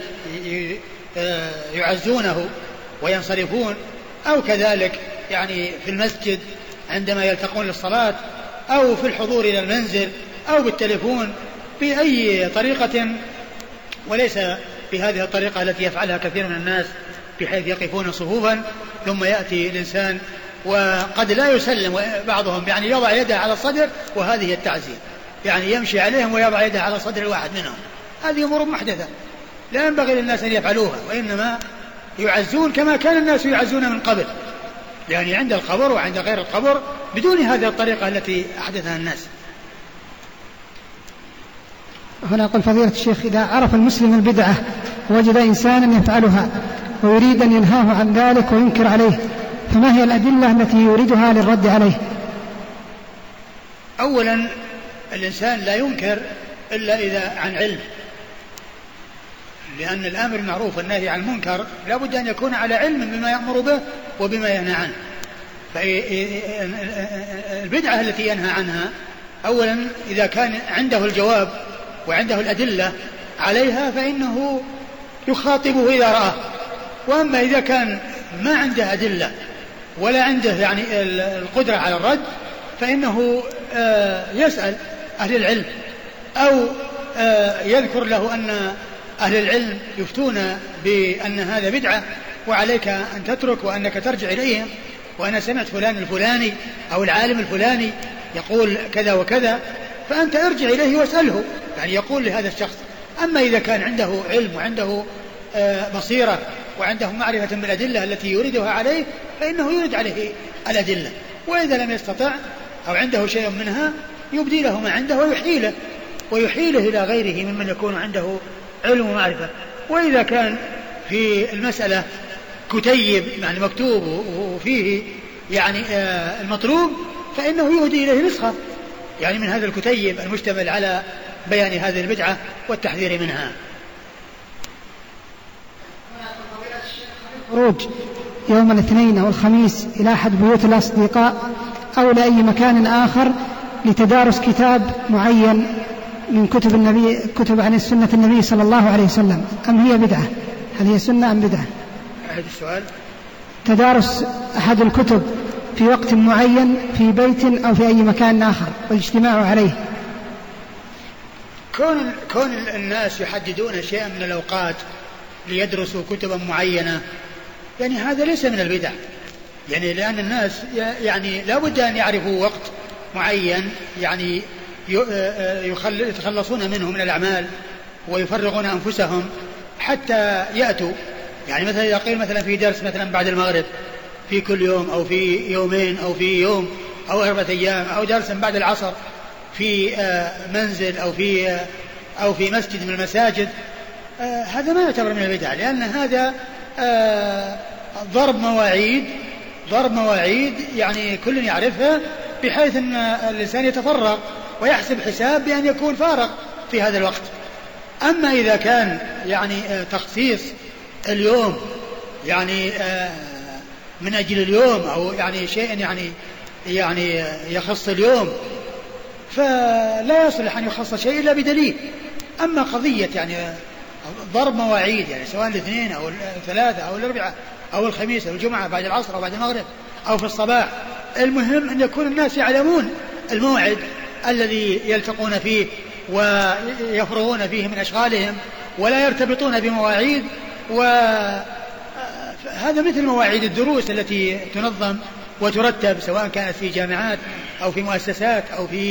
يعزونه وينصرفون، أو كذلك يعني في المسجد عندما يلتقون للصلاة، أو في الحضور إلى المنزل، أو بالتليفون، بأي طريقة، وليس بهذه الطريقة التي يفعلها كثير من الناس بحيث يقفون صفوفا ثم يأتي الإنسان وقد لا يسلم، بعضهم يعني يضع يده على الصدر، وهذه التعزية يعني يمشي عليهم ويضع يده على صدر الواحد منهم. هذه أمور محدثة لا ينبغي للناس أن يفعلوها، وإنما يعزون كما كان الناس يعزون من قبل، يعني عند القبر وعند غير القبر، بدون هذه الطريقة التي أحدثها الناس. هنا يقول فضيلة الشيخ: إذا عرف المسلم البدعة ووجد إنسانا يفعلها ويريد أن ينهاه عن ذلك وينكر عليه، فما هي الأدلة التي يريدها للرد عليه؟ أولا الإنسان لا ينكر إلا إذا عن علم، لأن الآمر بالمعروف والنهي عن المنكر لا بد أن يكون على علم بما يأمر به وبما ينهى عنه. فالبدعة التي ينهى عنها أولا إذا كان عنده الجواب وعنده الأدلة عليها فإنه يخاطبه إذا رآه. وأما إذا كان ما عنده أدلة ولا عنده يعني القدرة على الرد فإنه يسأل أهل العلم، أو يذكر له أن أهل العلم يفتون بأن هذا بدعة وعليك أن تترك وأنك ترجع إليهم، وأنا سمعت فلان الفلاني أو العالم الفلاني يقول كذا وكذا، فأنت ارجع إليه واسأله، يعني يقول لهذا الشخص. أما إذا كان عنده علم وعنده بصيرة وعنده معرفة بالأدلة التي يريدها عليه فإنه يرد عليه الأدلة، وإذا لم يستطع أو عنده شيء منها يبدي له ما عنده ويحيله إلى غيره ممن يكون عنده علم ومعرفة. وإذا كان في المسألة كتيب يعني مكتوب وفيه يعني المطلوب فإنه يهدي إليه نسخة يعني من هذا الكتيب المشتمل على بيان هذه البدعة والتحذير منها. الخروج يوم الاثنين أو الخميس إلى أحد بيوت الأصدقاء أو لأي مكان آخر لتدارس كتاب معين من كتب النبي، كتب عن سنة النبي صلى الله عليه وسلم، أم هي بدعة؟ هل هي سنة أم بدعة؟ هذا السؤال. تدارس أحد الكتب في وقت معين في بيت أو في أي مكان آخر والاجتماع عليه. كون الناس يحددون شيئا من الأوقات ليدرسوا كتبا معينة يعني هذا ليس من البدع، يعني لأن الناس يعني لا بد أن يعرفوا وقت معين يعني يتخلصون منه من الأعمال ويفرغون أنفسهم حتى يأتوا. يعني مثلا إذا قيل مثلا في درس مثلا بعد المغرب في كل يوم أو في يومين أو في يوم أو 4 أيام، أو درسا بعد العصر في منزل أو في مسجد من المساجد، هذا ما يعتبر من البدع، لأن هذا ضرب مواعيد يعني كل يعرفها بحيث أن الإنسان يتفرغ ويحسب حساب بأن يكون فارغ في هذا الوقت. أما إذا كان يعني تخصيص اليوم يعني من أجل اليوم أو يعني شيء يعني يخص اليوم فلا يصلح أن يخص شيء إلا بدليل. أما قضية يعني ضرب مواعيد يعني سواء الاثنين أو الثلاثة أو الأربعاء أو الخميس أو الجمعة بعد العصر أو بعد المغرب أو في الصباح، المهم أن يكون الناس يعلمون الموعد الذي يلتقون فيه ويفرغون فيه من أشغالهم ولا يرتبطون بمواعيد. وهذا مثل مواعيد الدروس التي تنظم وترتب سواء كانت في جامعات أو في مؤسسات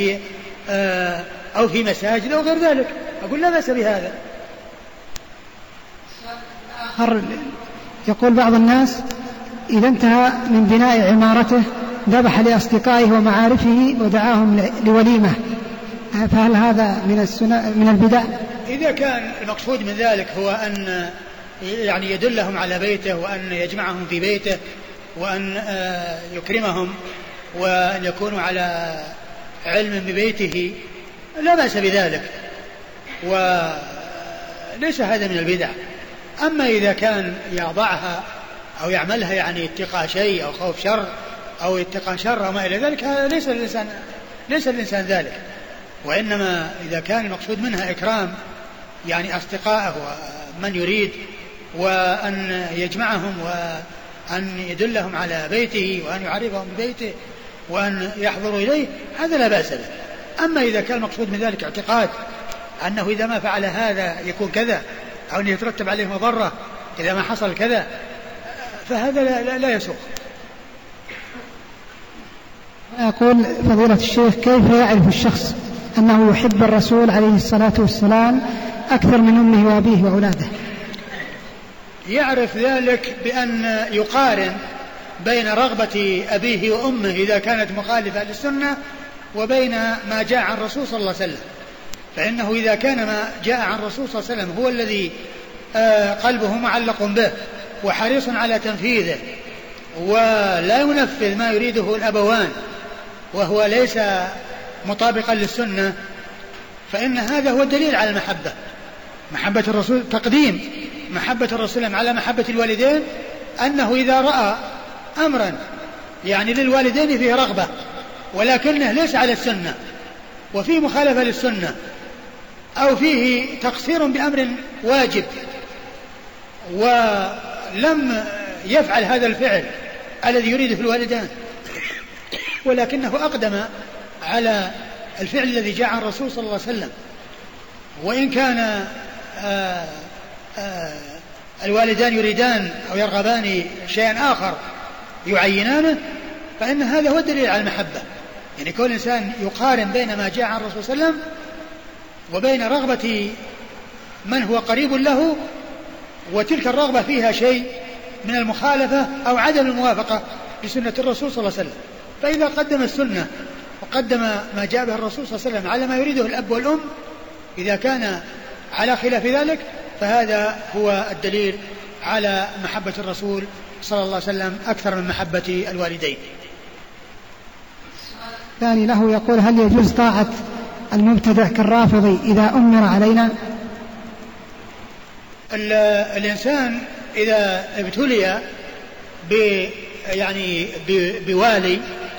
أو في مساجد أو غير ذلك، أقول لا بأس بهذا. يقول بعض الناس إذا انتهى من بناء عمارته ذبح لأصدقائه ومعارفه ودعاهم لوليمة، فهل هذا من البدع؟ إذا كان المقصود من ذلك هو أن يعني يدلهم على بيته وأن يجمعهم في بيته وأن يكرمهم وأن يكونوا على علم ببيته لا بأس بذلك، وليس هذا من البدع. أما إذا كان يضعها أو يعملها يعني اتقاء شيء أو خوف شر أو اتقاء شر أو ما إلى ذلك، ليس الإنسان ذلك. وإنما إذا كان المقصود منها إكرام يعني أصدقائه ومن يريد، وأن يجمعهم وأن يدلهم على بيته وأن يعرفهم ببيته وأن يحضروا إليه، هذا لا بأس به. أما إذا كان المقصود من ذلك اعتقاد أنه إذا ما فعل هذا يكون كذا أو أن يترتب عليه مضرة إذا ما حصل كذا، فهذا لا يسوق. أقول فضيلة الشيخ، كيف يعرف الشخص أنه يحب الرسول عليه الصلاة والسلام أكثر من أمه وأبيه وأولاده؟ يعرف ذلك بأن يقارن بين رغبة أبيه وأمه إذا كانت مخالفة للسنة وبين ما جاء عن الرسول صلى الله عليه وسلم. فإنه إذا كان ما جاء عن الرسول صلى الله عليه وسلم هو الذي قلبه معلق به وحريص على تنفيذه ولا ينفذ ما يريده الأبوان وهو ليس مطابقا للسنة، فإن هذا هو الدليل على المحبة. محبة الرسول، تقديم محبة الرسول على محبة الوالدين، أنه إذا رأى أمرا يعني للوالدين فيه رغبة ولكنه ليس على السنة وفيه مخالفة للسنة أو فيه تقصير بأمر واجب ولم يفعل هذا الفعل الذي يريده في الوالدان ولكنه أقدم على الفعل الذي جاء عن الرسول صلى الله عليه وسلم، وإن كان الوالدان يريدان أو يرغبان شيئا آخر يعينانه، فإن هذا هو الدليل على المحبة. يعني كل إنسان يقارن بين ما جاء عن الرسول صلى الله عليه وسلم وبين رغبة من هو قريب له، وتلك الرغبة فيها شيء من المخالفة أو عدم الموافقة لسنة الرسول صلى الله عليه وسلم. فإذا قدم السنة وقدم ما جاء به الرسول صلى الله عليه وسلم على ما يريده الأب والأم، إذا كان على خلاف ذلك فهذا هو الدليل على محبة الرسول صلى الله عليه وسلم أكثر من محبة الوالدين. ثاني له يقول: هل يجوز طاعة المبتدع كالرافضي إذا أمر علينا؟ الإنسان إذا ابتلي بوالي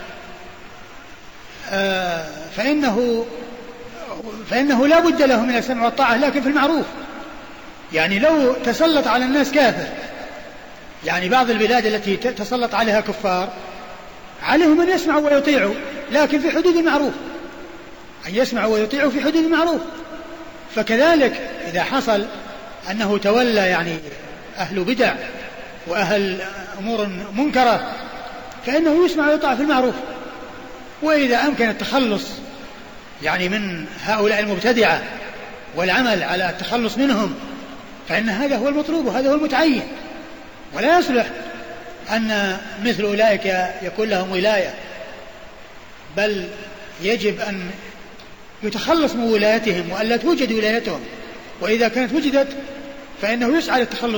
فإنه لا بد له من السمع والطاعة، لكن في المعروف. يعني لو تسلط على الناس كافر، يعني بعض البلاد التي تسلط عليها كفار، عليهم أن يسمعوا ويطيعوا لكن في حدود المعروف، أن يسمعوا ويطيعوا في حدود المعروف. فكذلك إذا حصل أنه تولى يعني أهل بدع وأهل أمور منكرة فإنه يسمع ويطاع في المعروف. وإذا أمكن التخلص يعني من هؤلاء المبتدعة والعمل على التخلص منهم فإن هذا هو المطلوب وهذا هو المتعين، ولا يصلح أن مثل أولئك يكون لهم ولاية، بل يجب أن يتخلص من ولايتهم وأن لا توجد ولايتهم، وإذا كانت وجدت فإنه يسعى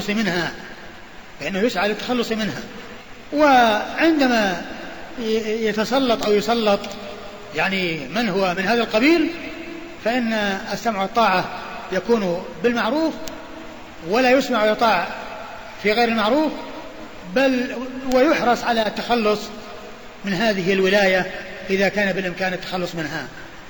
للتخلص منها. وعندما يتسلط أو يسلط يعني من هو من هذا القبيل فإن السمع والطاعة يكون بالمعروف، ولا يسمع ويطاع في غير المعروف، بل ويحرص على التخلص من هذه الولاية إذا كان بالإمكان التخلص منها.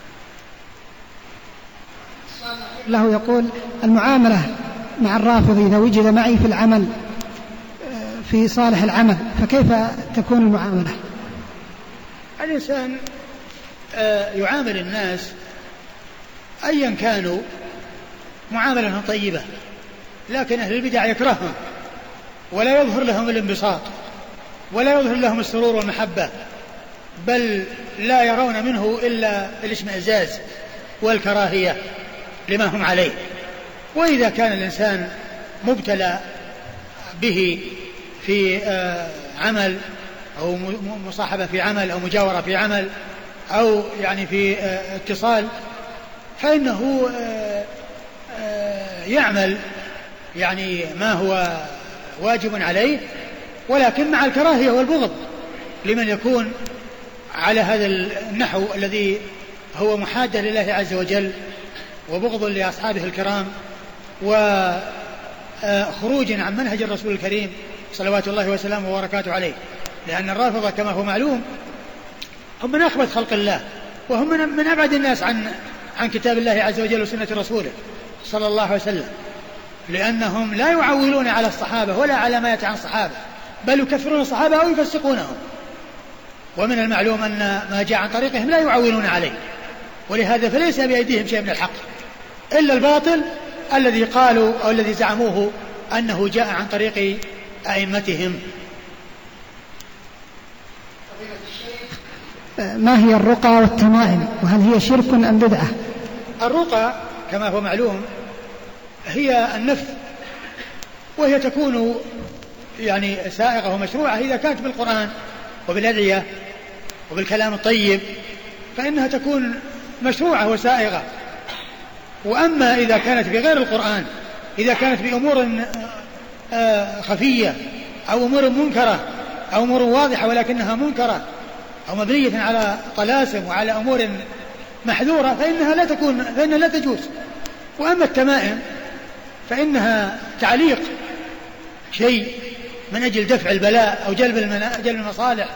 له يقول: المعاملة مع الرافض إذا وجد معي في العمل في صالح العمل فكيف تكون المعاملة؟ الإنسان يعامل الناس أيا كانوا معاملة طيبة، لكن أهل البدع يكرههم ولا يظهر لهم الانبساط ولا يظهر لهم السرور والمحبة، بل لا يرون منه إلا الاشمئزاز والكراهية لما هم عليه. وإذا كان الإنسان مبتلى به في عمل أو مصاحبة في عمل أو مجاورة في عمل أو يعني في اتصال، فإنه يعمل يعني ما هو واجب عليه، ولكن مع الكراهية والبغض لمن يكون على هذا النحو الذي هو محادة لله عز وجل وبغض لأصحابه الكرام وخروج عن منهج الرسول الكريم صلوات الله وسلامه وبركاته عليه. لأن الرافضة كما هو معلوم هم من أخبث خلق الله، وهم من أبعد الناس عن كتاب الله عز وجل وسنة رسوله صلى الله عليه وسلم، لأنهم لا يعولون على الصحابة ولا على ما يأتي عن الصحابة، بل يكفرون الصحابة أو يفسقونهم، ومن المعلوم أن ما جاء عن طريقهم لا يعولون عليه، ولهذا فليس بأيديهم شيء من الحق إلا الباطل الذي قالوا أو الذي زعموه أنه جاء عن طريق أئمتهم. ما هي الرقى والتمائم، وهل هي شرك أم بدعة؟ الرقى كما هو معلوم هي النفث، وهي تكون يعني سائغة ومشروعة إذا كانت بالقرآن وبالأدعية وبالكلام الطيب فإنها تكون مشروعة وسائغة. وأما إذا كانت بغير القرآن، إذا كانت بأمور خفية أو أمور منكرة أو أمور واضحة ولكنها منكرة أو مبنية على طلاسم وعلى أمور محذورة فإنها لا تجوز. وأما التمائم فإنها تعليق شيء من أجل دفع البلاء أو جلب المصالح،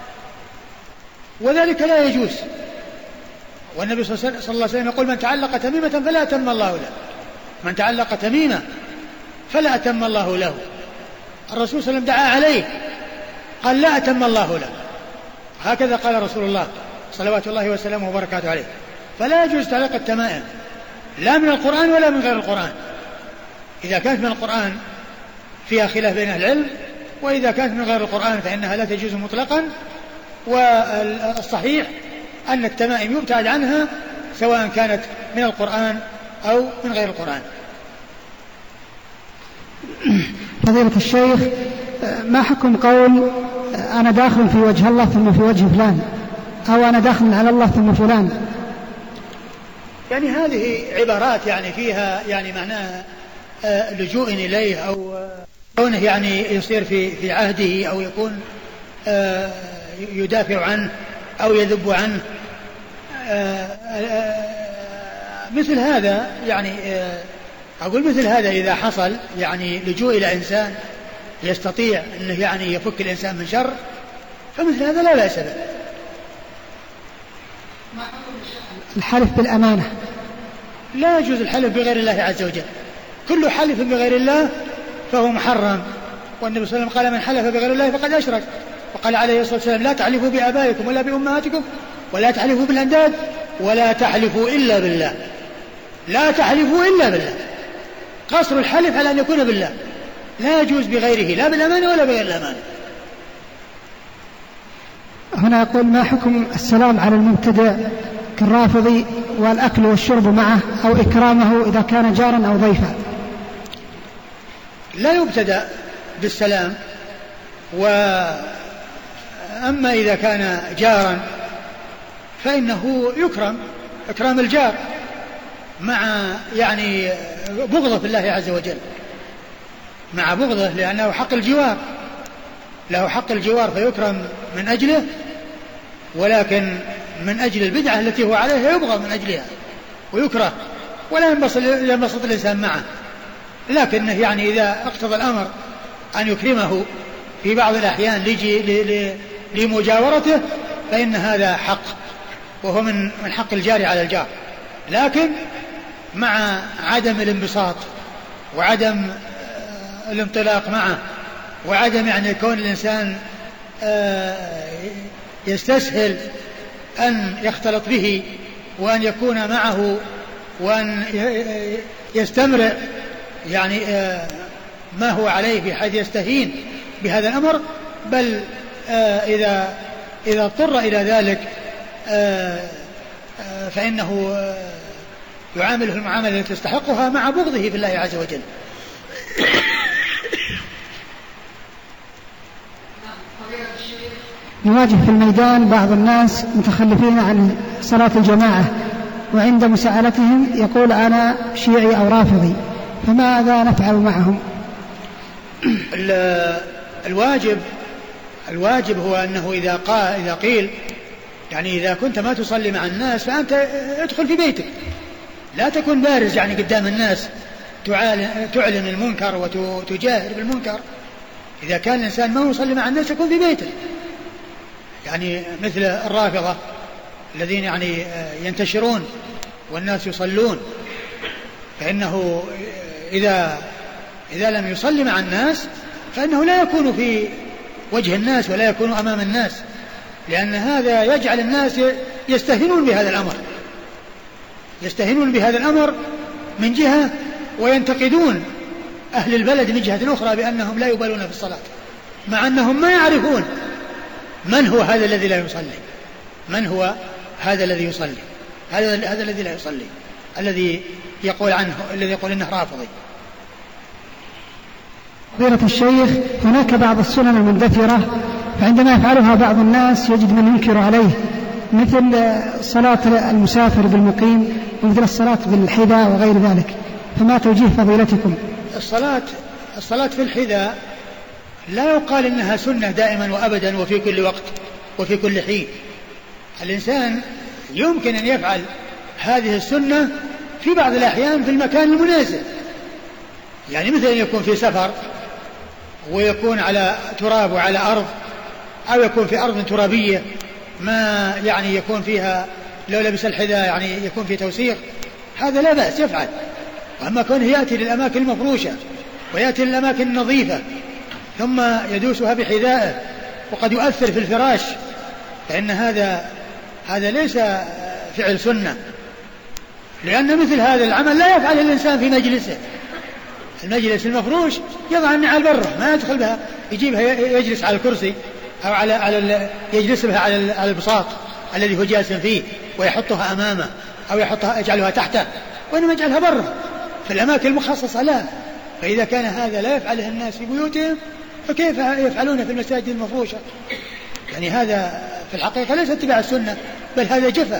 وذلك لا يجوز. والنبي صلى الله عليه وسلم يقول: من تعلق تميمة فلا أتم الله له. من تعلق تميمة فلا أتم الله له. الرسول صلى الله عليه وسلم دعا عليه قال: لا أتم الله له. هكذا قال رسول الله صلوات الله وسلامه وبركاته عليه. فلا يجوز تعليق التمائم لا من القرآن ولا من غير القرآن. إذا كانت من القرآن فيها خلاف بين أهل العلم، وإذا كانت من غير القرآن فإنها لا تجوز مطلقا. والصحيح أن التمائم يبتعد عنها سواء كانت من القرآن أو من غير القرآن. فضيلة الشيخ، ما حكم قول أنا داخل في وجه الله ثم في وجه فلان، أو أنا داخل على الله ثم فلان؟ يعني هذه عبارات يعني فيها يعني معناها لجوء إليه أو كونه يعني يصير في عهده أو يكون يدافع عنه أو يذب عنه. مثل هذا يعني أقول مثل هذا إذا حصل يعني لجوء إلى إنسان يستطيع أنه يعني يفك الإنسان من شر فمثل هذا لا بأس به. الحلف بالأمانة لا يجوز الحلف بغير الله عز وجل. كل حلف بغير الله فهو محرم. والنبي صلى الله عليه وسلم قال: من حلف بغير الله فقد أشرك. وقال عليه الصلاة والسلام: لا تحلفوا بآبائكم ولا بأمهاتكم ولا تحلفوا بالأنداد ولا تحلفوا إلا بالله. لا تحلفوا إلا بالله. قصر الحلف على أن يكون بالله، لا يجوز بغيره لا بالأمانة ولا بغير الأمانة. هنا يقول: ما حكم السلام على المبتدع كالرافضي والأكل والشرب معه أو إكرامه إذا كان جارا أو ضيفا؟ لا يبتدأ بالسلام. وأما إذا كان جارا فإنه يكرم إكرام الجار مع يعني بغضه في الله عز وجل، مع بغضه لأنه حق الجوار، له حق الجوار فيكرم من أجله، ولكن من أجل البدعة التي هو عليها يبغض من أجلها ويكره ولا ينبسط الإنسان معه. لكنه يعني إذا اقتضى الأمر أن يكرمه في بعض الأحيان لمجاورته فإن هذا حق، وهو من حق الجار على الجار، لكن مع عدم الانبساط وعدم الانطلاق معه وعدم يعني كون الإنسان يستسهل أن يختلط به وأن يكون معه وأن يستمر يعني ما هو عليه بحيث يستهين بهذا الأمر، بل إذا اضطر إلى ذلك فإنه يعامله المعاملة التي تستحقها مع بغضه في الله عز وجل. نواجه في الميدان بعض الناس متخلفين عن صلاة الجماعة، وعند مساءلتهم يقول أنا شيعي أو رافضي، فماذا نفعل معهم؟ الواجب هو أنه إذا قيل يعني إذا كنت ما تصلي مع الناس فأنت ادخل في بيتك، لا تكون بارز يعني قدام الناس تعلن المنكر وتجاهر بالمنكر. إذا كان الإنسان ما يصلي مع الناس يكون في بيته، يعني مثل الرافضة الذين يعني ينتشرون والناس يصلون، فإنه إذا لم يصلي مع الناس فإنه لا يكون في وجه الناس ولا يكون أمام الناس، لأن هذا يجعل الناس يستهينون بهذا الأمر من جهة، وينتقدون أهل البلد من جهة أخرى بأنهم لا يبالون في الصلاة، مع أنهم ما يعرفون من هو هذا الذي لا يصلي، من هو هذا الذي يصلي، هذا الذي لا يصلي، الذي يقول إنه رافضي. فضيلة الشيخ، هناك بعض السنن المندثرة فعندما يفعلها بعض الناس يجد من ينكر عليه، مثل صلاة المسافر بالمقيم ومثل الصلاة بالحذاء وغير ذلك، فما توجيه فضيلتكم؟ الصلاة في الحذاء لا يقال إنها سنة دائما وأبدا وفي كل وقت وفي كل حين. الإنسان يمكن أن يفعل هذه السنة في بعض الأحيان في المكان المناسب، يعني مثل أن يكون في سفر ويكون على تراب وعلى أرض، أو يكون في أرض ترابية ما يعني يكون فيها لو لبس الحذاء يعني يكون في توسيخ، هذا لا بأس يفعل. وأما كونه يأتي للأماكن المفروشة ويأتي للأماكن النظيفة ثم يدوسها بحذائه وقد يؤثر في الفراش، فإن هذا ليس فعل سنة، لأن مثل هذا العمل لا يفعله الإنسان في مجلسه. المجلس المفروش يضع النعال برا، ما يدخل بها يجيبها يجلس على الكرسي أو يجلس بها على البساط الذي هو جالس فيه ويحطها أمامه أو يجعلها تحته، وإنما يجعلها برا في الأماكن المخصصة لا. فإذا كان هذا لا يفعله الناس في بيوتهم فكيف يفعلونه في المساجد المفروشة؟ يعني هذا في الحقيقة ليس اتباع السنة، بل هذا جفا.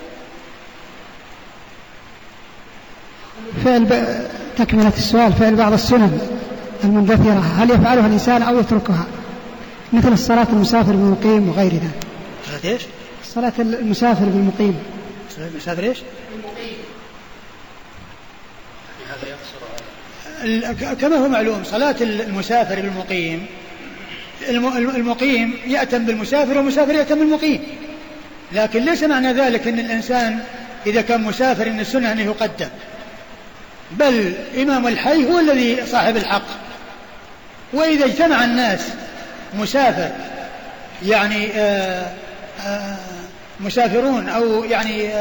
تكملة السؤال، فعل بعض السنن المندثرة هل يفعلها الإنسان أو يتركها، مثل الصلاة المسافر بالمقيم وغير ذلك؟ صلاة إيش؟ صلاة المسافر بالمقيم. صلاة المسافر إيش؟ كما هو معلوم صلاة المسافر بالمقيم، المقيم يأتم بالمسافر والمسافر يأتم بالمقيم، لكن ليس معنى ذلك أن الإنسان إذا كان مسافر أن السنة أنه يقدم، بل إمام الحي هو الذي صاحب الحق. وإذا اجتمع الناس مسافر يعني مسافرون أو يعني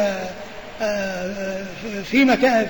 في مكان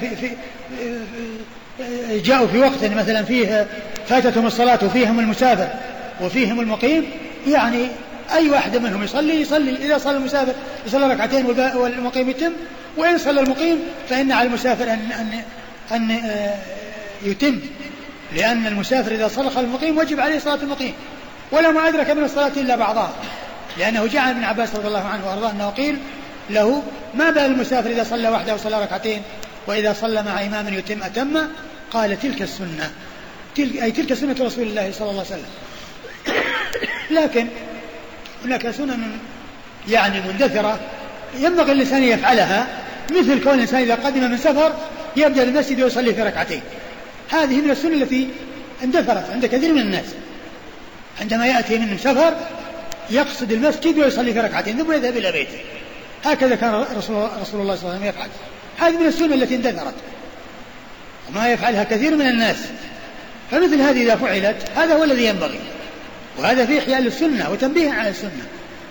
جاءوا في وقت مثلا فيه فاتتهم الصلاة وفيهم المسافر وفيهم المقيم، يعني أي واحد منهم يصلي إذا صلى المسافر يصلي ركعتين والمقيم يتم، وإن صلى المقيم فإن على المسافر أن يتم، لأن المسافر إذا صلى خلف المقيم وجب عليه صلاة المقيم ولا ما أدرك من الصلاة إلا بعضها، لأنه جاء عن ابن عباس رضي الله عنه وأرضاه أنه قيل له ما بال المسافر إذا صلى وحده وصلى ركعتين وإذا صلى مع إمام يتم أتم؟ قال تلك السنة، تلك سنة رسول الله صلى الله عليه وسلم. لكن هناك سنن يعني مندثرة ينبغي الإنسان يفعلها، مثل كون الإنسان إذا قدم من سفر يبدأ المسجد ويصلي في ركعتين، هذه من السنة التي اندثرت عند كثير من الناس، عندما يأتي من سفر يقصد المسجد ويصلي في ركعتين ثم يذهب إلى بيته، هكذا كان رسول الله صلى الله عليه وسلم يفعل. هذه من السنة التي اندثرت وما يفعلها كثير من الناس، فمثل هذه إذا فعلت هذا هو الذي ينبغي، وهذا في إحياء للسنة وتنبيه على السنة.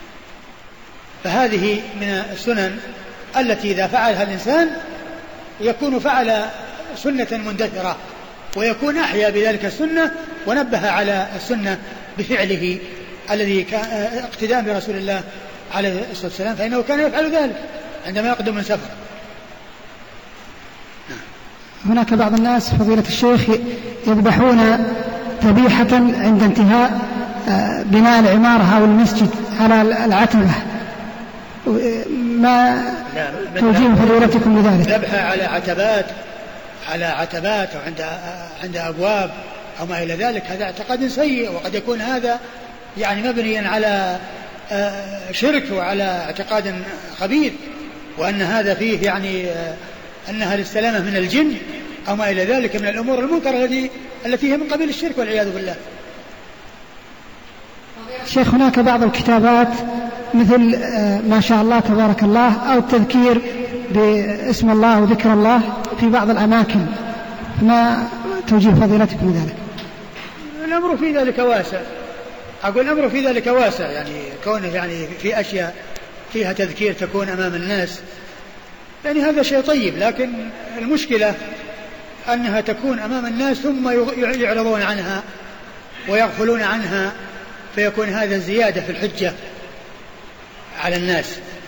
فهذه من السنن التي إذا فعلها الإنسان يكون فعل سنة مندثرة، ويكون أحيا بذلك السنة ونبه على السنة بفعله الذي كان اقتداء برسول الله عليه الصلاة والسلام، فإنه كان يفعل ذلك عندما يقدم من سفر. هناك بعض الناس فضيلة الشيخ يذبحون ذبيحة عند انتهاء بناء العمارة أو المسجد على العتبة، ما توجيه فضيلتكم لذلك؟ ذبحها على عتبات أو عند أبواب أو ما إلى ذلك، هذا اعتقاد سيء، وقد يكون هذا يعني مبنيا على شرك وعلى اعتقاد خبيث، وأن هذا فيه يعني أنها للسلامة من الجن أو ما إلى ذلك من الأمور المنكرة التي هي من قبيل الشرك والعياذ بالله. شيخ، هناك بعض الكتابات مثل ما شاء الله تبارك الله أو التذكير باسم الله وذكر الله في بعض الأماكن، ما توجيه فضيلتكم لذلك؟ الأمر في ذلك واسع، أقول الأمر في ذلك واسع، يعني كونه يعني في أشياء فيها تذكير تكون أمام الناس، يعني هذا شيء طيب، لكن المشكلة أنها تكون أمام الناس ثم يعرضون عنها ويغفلون عنها، فيكون هذا زيادة في الحجة على الناس.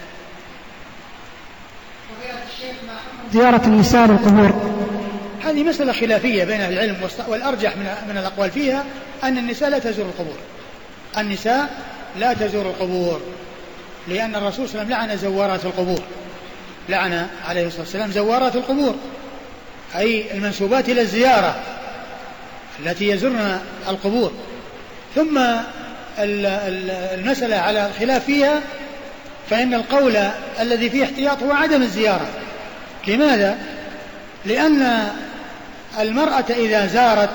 زيارة النساء للقبور هذه مسألة خلافية بين أهل العلم، والأرجح من الأقوال فيها أن النساء لا تزور القبور. النساء لا تزور القبور، لأن الرسول صلى الله عليه وسلم لعن زوارات القبور، لعن عليه الصلاة والسلام زوارات القبور، أي المنسوبات إلى الزيارة التي يزورن القبور. ثم المسألة على الخلاف فيها، فإن القول الذي فيه احتياط هو عدم الزيارة. لماذا؟ لأن المرأة إذا زارت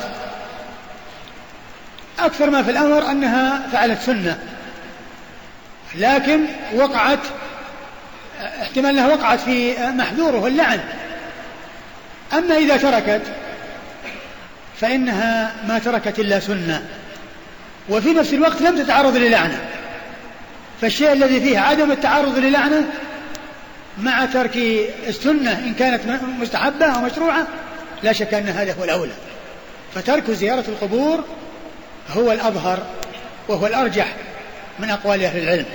أكثر ما في الأمر أنها فعلت سنة، لكن وقعت احتمال أنها وقعت في محذوره اللعن. أما إذا تركت فإنها ما تركت إلا سنة، وفي نفس الوقت لم تتعرض للعنة، فالشيء الذي فيه عدم التعرض للعنة مع ترك السنة إن كانت مستحبة أو مشروعة لا شك أن هذا هو الأولى. فترك زيارة القبور هو الأظهر وهو الأرجح من أقوال أهل العلم.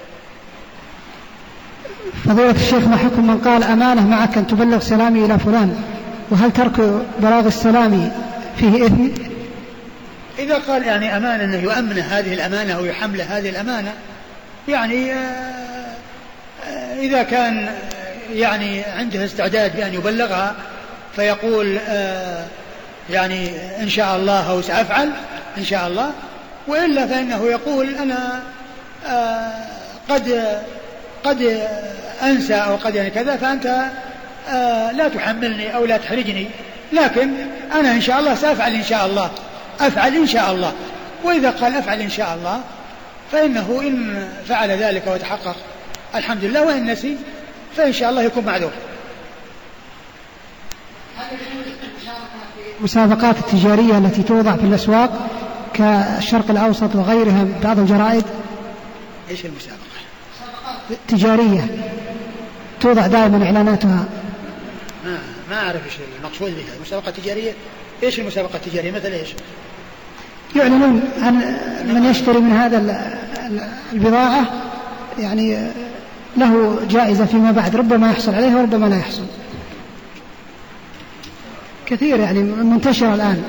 فضيلة الشيخ، ما حكم من قال أمانة معك أن تبلغ سلامي إلى فلان، وهل ترك بلاغ السلام فيه إثم؟ إذا قال يعني أمانة أنه يؤمن هذه الأمانة أو يحمل هذه الأمانة، يعني إذا كان يعني عنده استعداد بأن يبلغها فيقول يعني إن شاء الله أو سأفعل إن شاء الله، وإلا فإنه يقول أنا قد أنسى أو قد يعني كذا، فأنت لا تحملني أو لا تحرجني، لكن أنا إن شاء الله سأفعل إن شاء الله، أفعل إن شاء الله. وإذا قال أفعل إن شاء الله فإنه إن فعل ذلك وتحقق الحمد لله، وإن نسي فإن شاء الله يكون معذور. المسابقات التجارية التي توضع في الأسواق كالشرق الأوسط وغيرها بعض الجرائد، إيش المسابقة؟ تجارية توضع دائما إعلاناتها. ما أعرف إيش المقصود بها المسابقة التجارية. إيش المسابقة التجارية مثل إيش؟ يعلنون عن من يشتري من هذا البضاعة يعني له جائزة فيما بعد، ربما يحصل عليها وربما لا يحصل. كثير يعني منتشر الآن.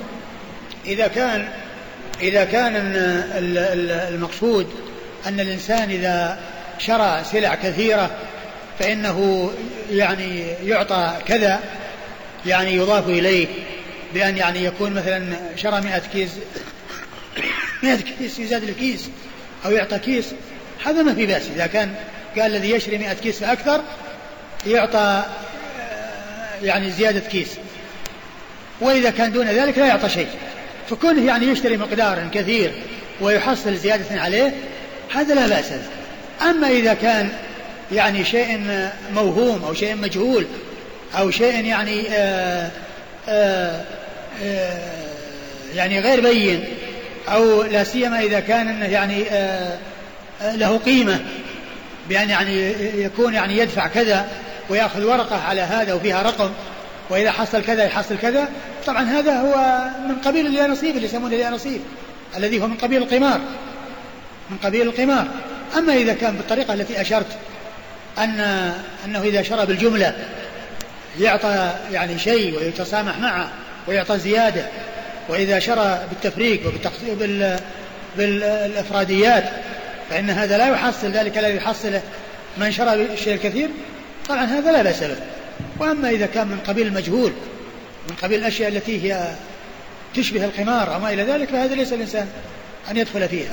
إذا كان المقصود أن الإنسان إذا شرى سلع كثيرة فإنه يعني يعطى كذا، يعني يضاف إليه بأن يعني يكون مثلا شرى 100 كيس يزاد الكيس أو يعطى كيس، هذا ما في بأس. إذا كان قال الذي يشري 100 كيس فأكثر يعطى يعني زيادة كيس، وإذا كان دون ذلك لا يعطى شيء. فكونه يعني يشتري مقدار كثير ويحصل زيادة عليه هذا لا بأس. أما إذا كان يعني شيء موهوم أو شيء مجهول أو شيء يعني غير بين، أو لا سيما إذا كان يعني له قيمة بأن يعني يكون يعني يدفع كذا ويأخذ ورقة على هذا وفيها رقم، وإذا حصل كذا يحصل كذا، طبعا هذا هو من قبيل اليانصيب اللي يسمونه اليانصيب، الذي هو من قبيل القمار، من قبيل القمار. أما إذا كان بالطريقة التي أشرت أنه إذا شرى بالجملة يعطى يعني شيء ويتسامح معه ويعطى زيادة، وإذا شرى بالتفريق بالإفراديات فإن هذا لا يحصل ذلك، لا يحصله من شرب الشيء الكثير، طبعا هذا لا بأس به. وأما إذا كان من قبيل المجهول، من قبيل الأشياء التي هي تشبه القمار أو ما إلى ذلك، فهذا ليس الإنسان أن يدخل فيها.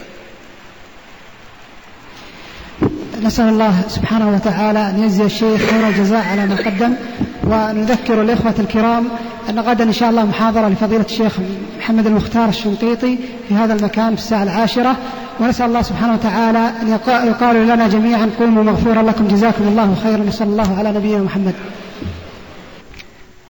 نسأل الله سبحانه وتعالى أن يجزي الشيخ خير الجزاء على ما قدم. ونذكر الإخوة الكرام أن غدا إن شاء الله محاضرة لفضيلة الشيخ محمد المختار الشنقيطي في هذا المكان في الساعة 10. ونسأل الله سبحانه وتعالى أن يقال لنا جميعا قوموا مغفورا لكم جزاكم الله خيرا. وصلى الله على نبينا محمد.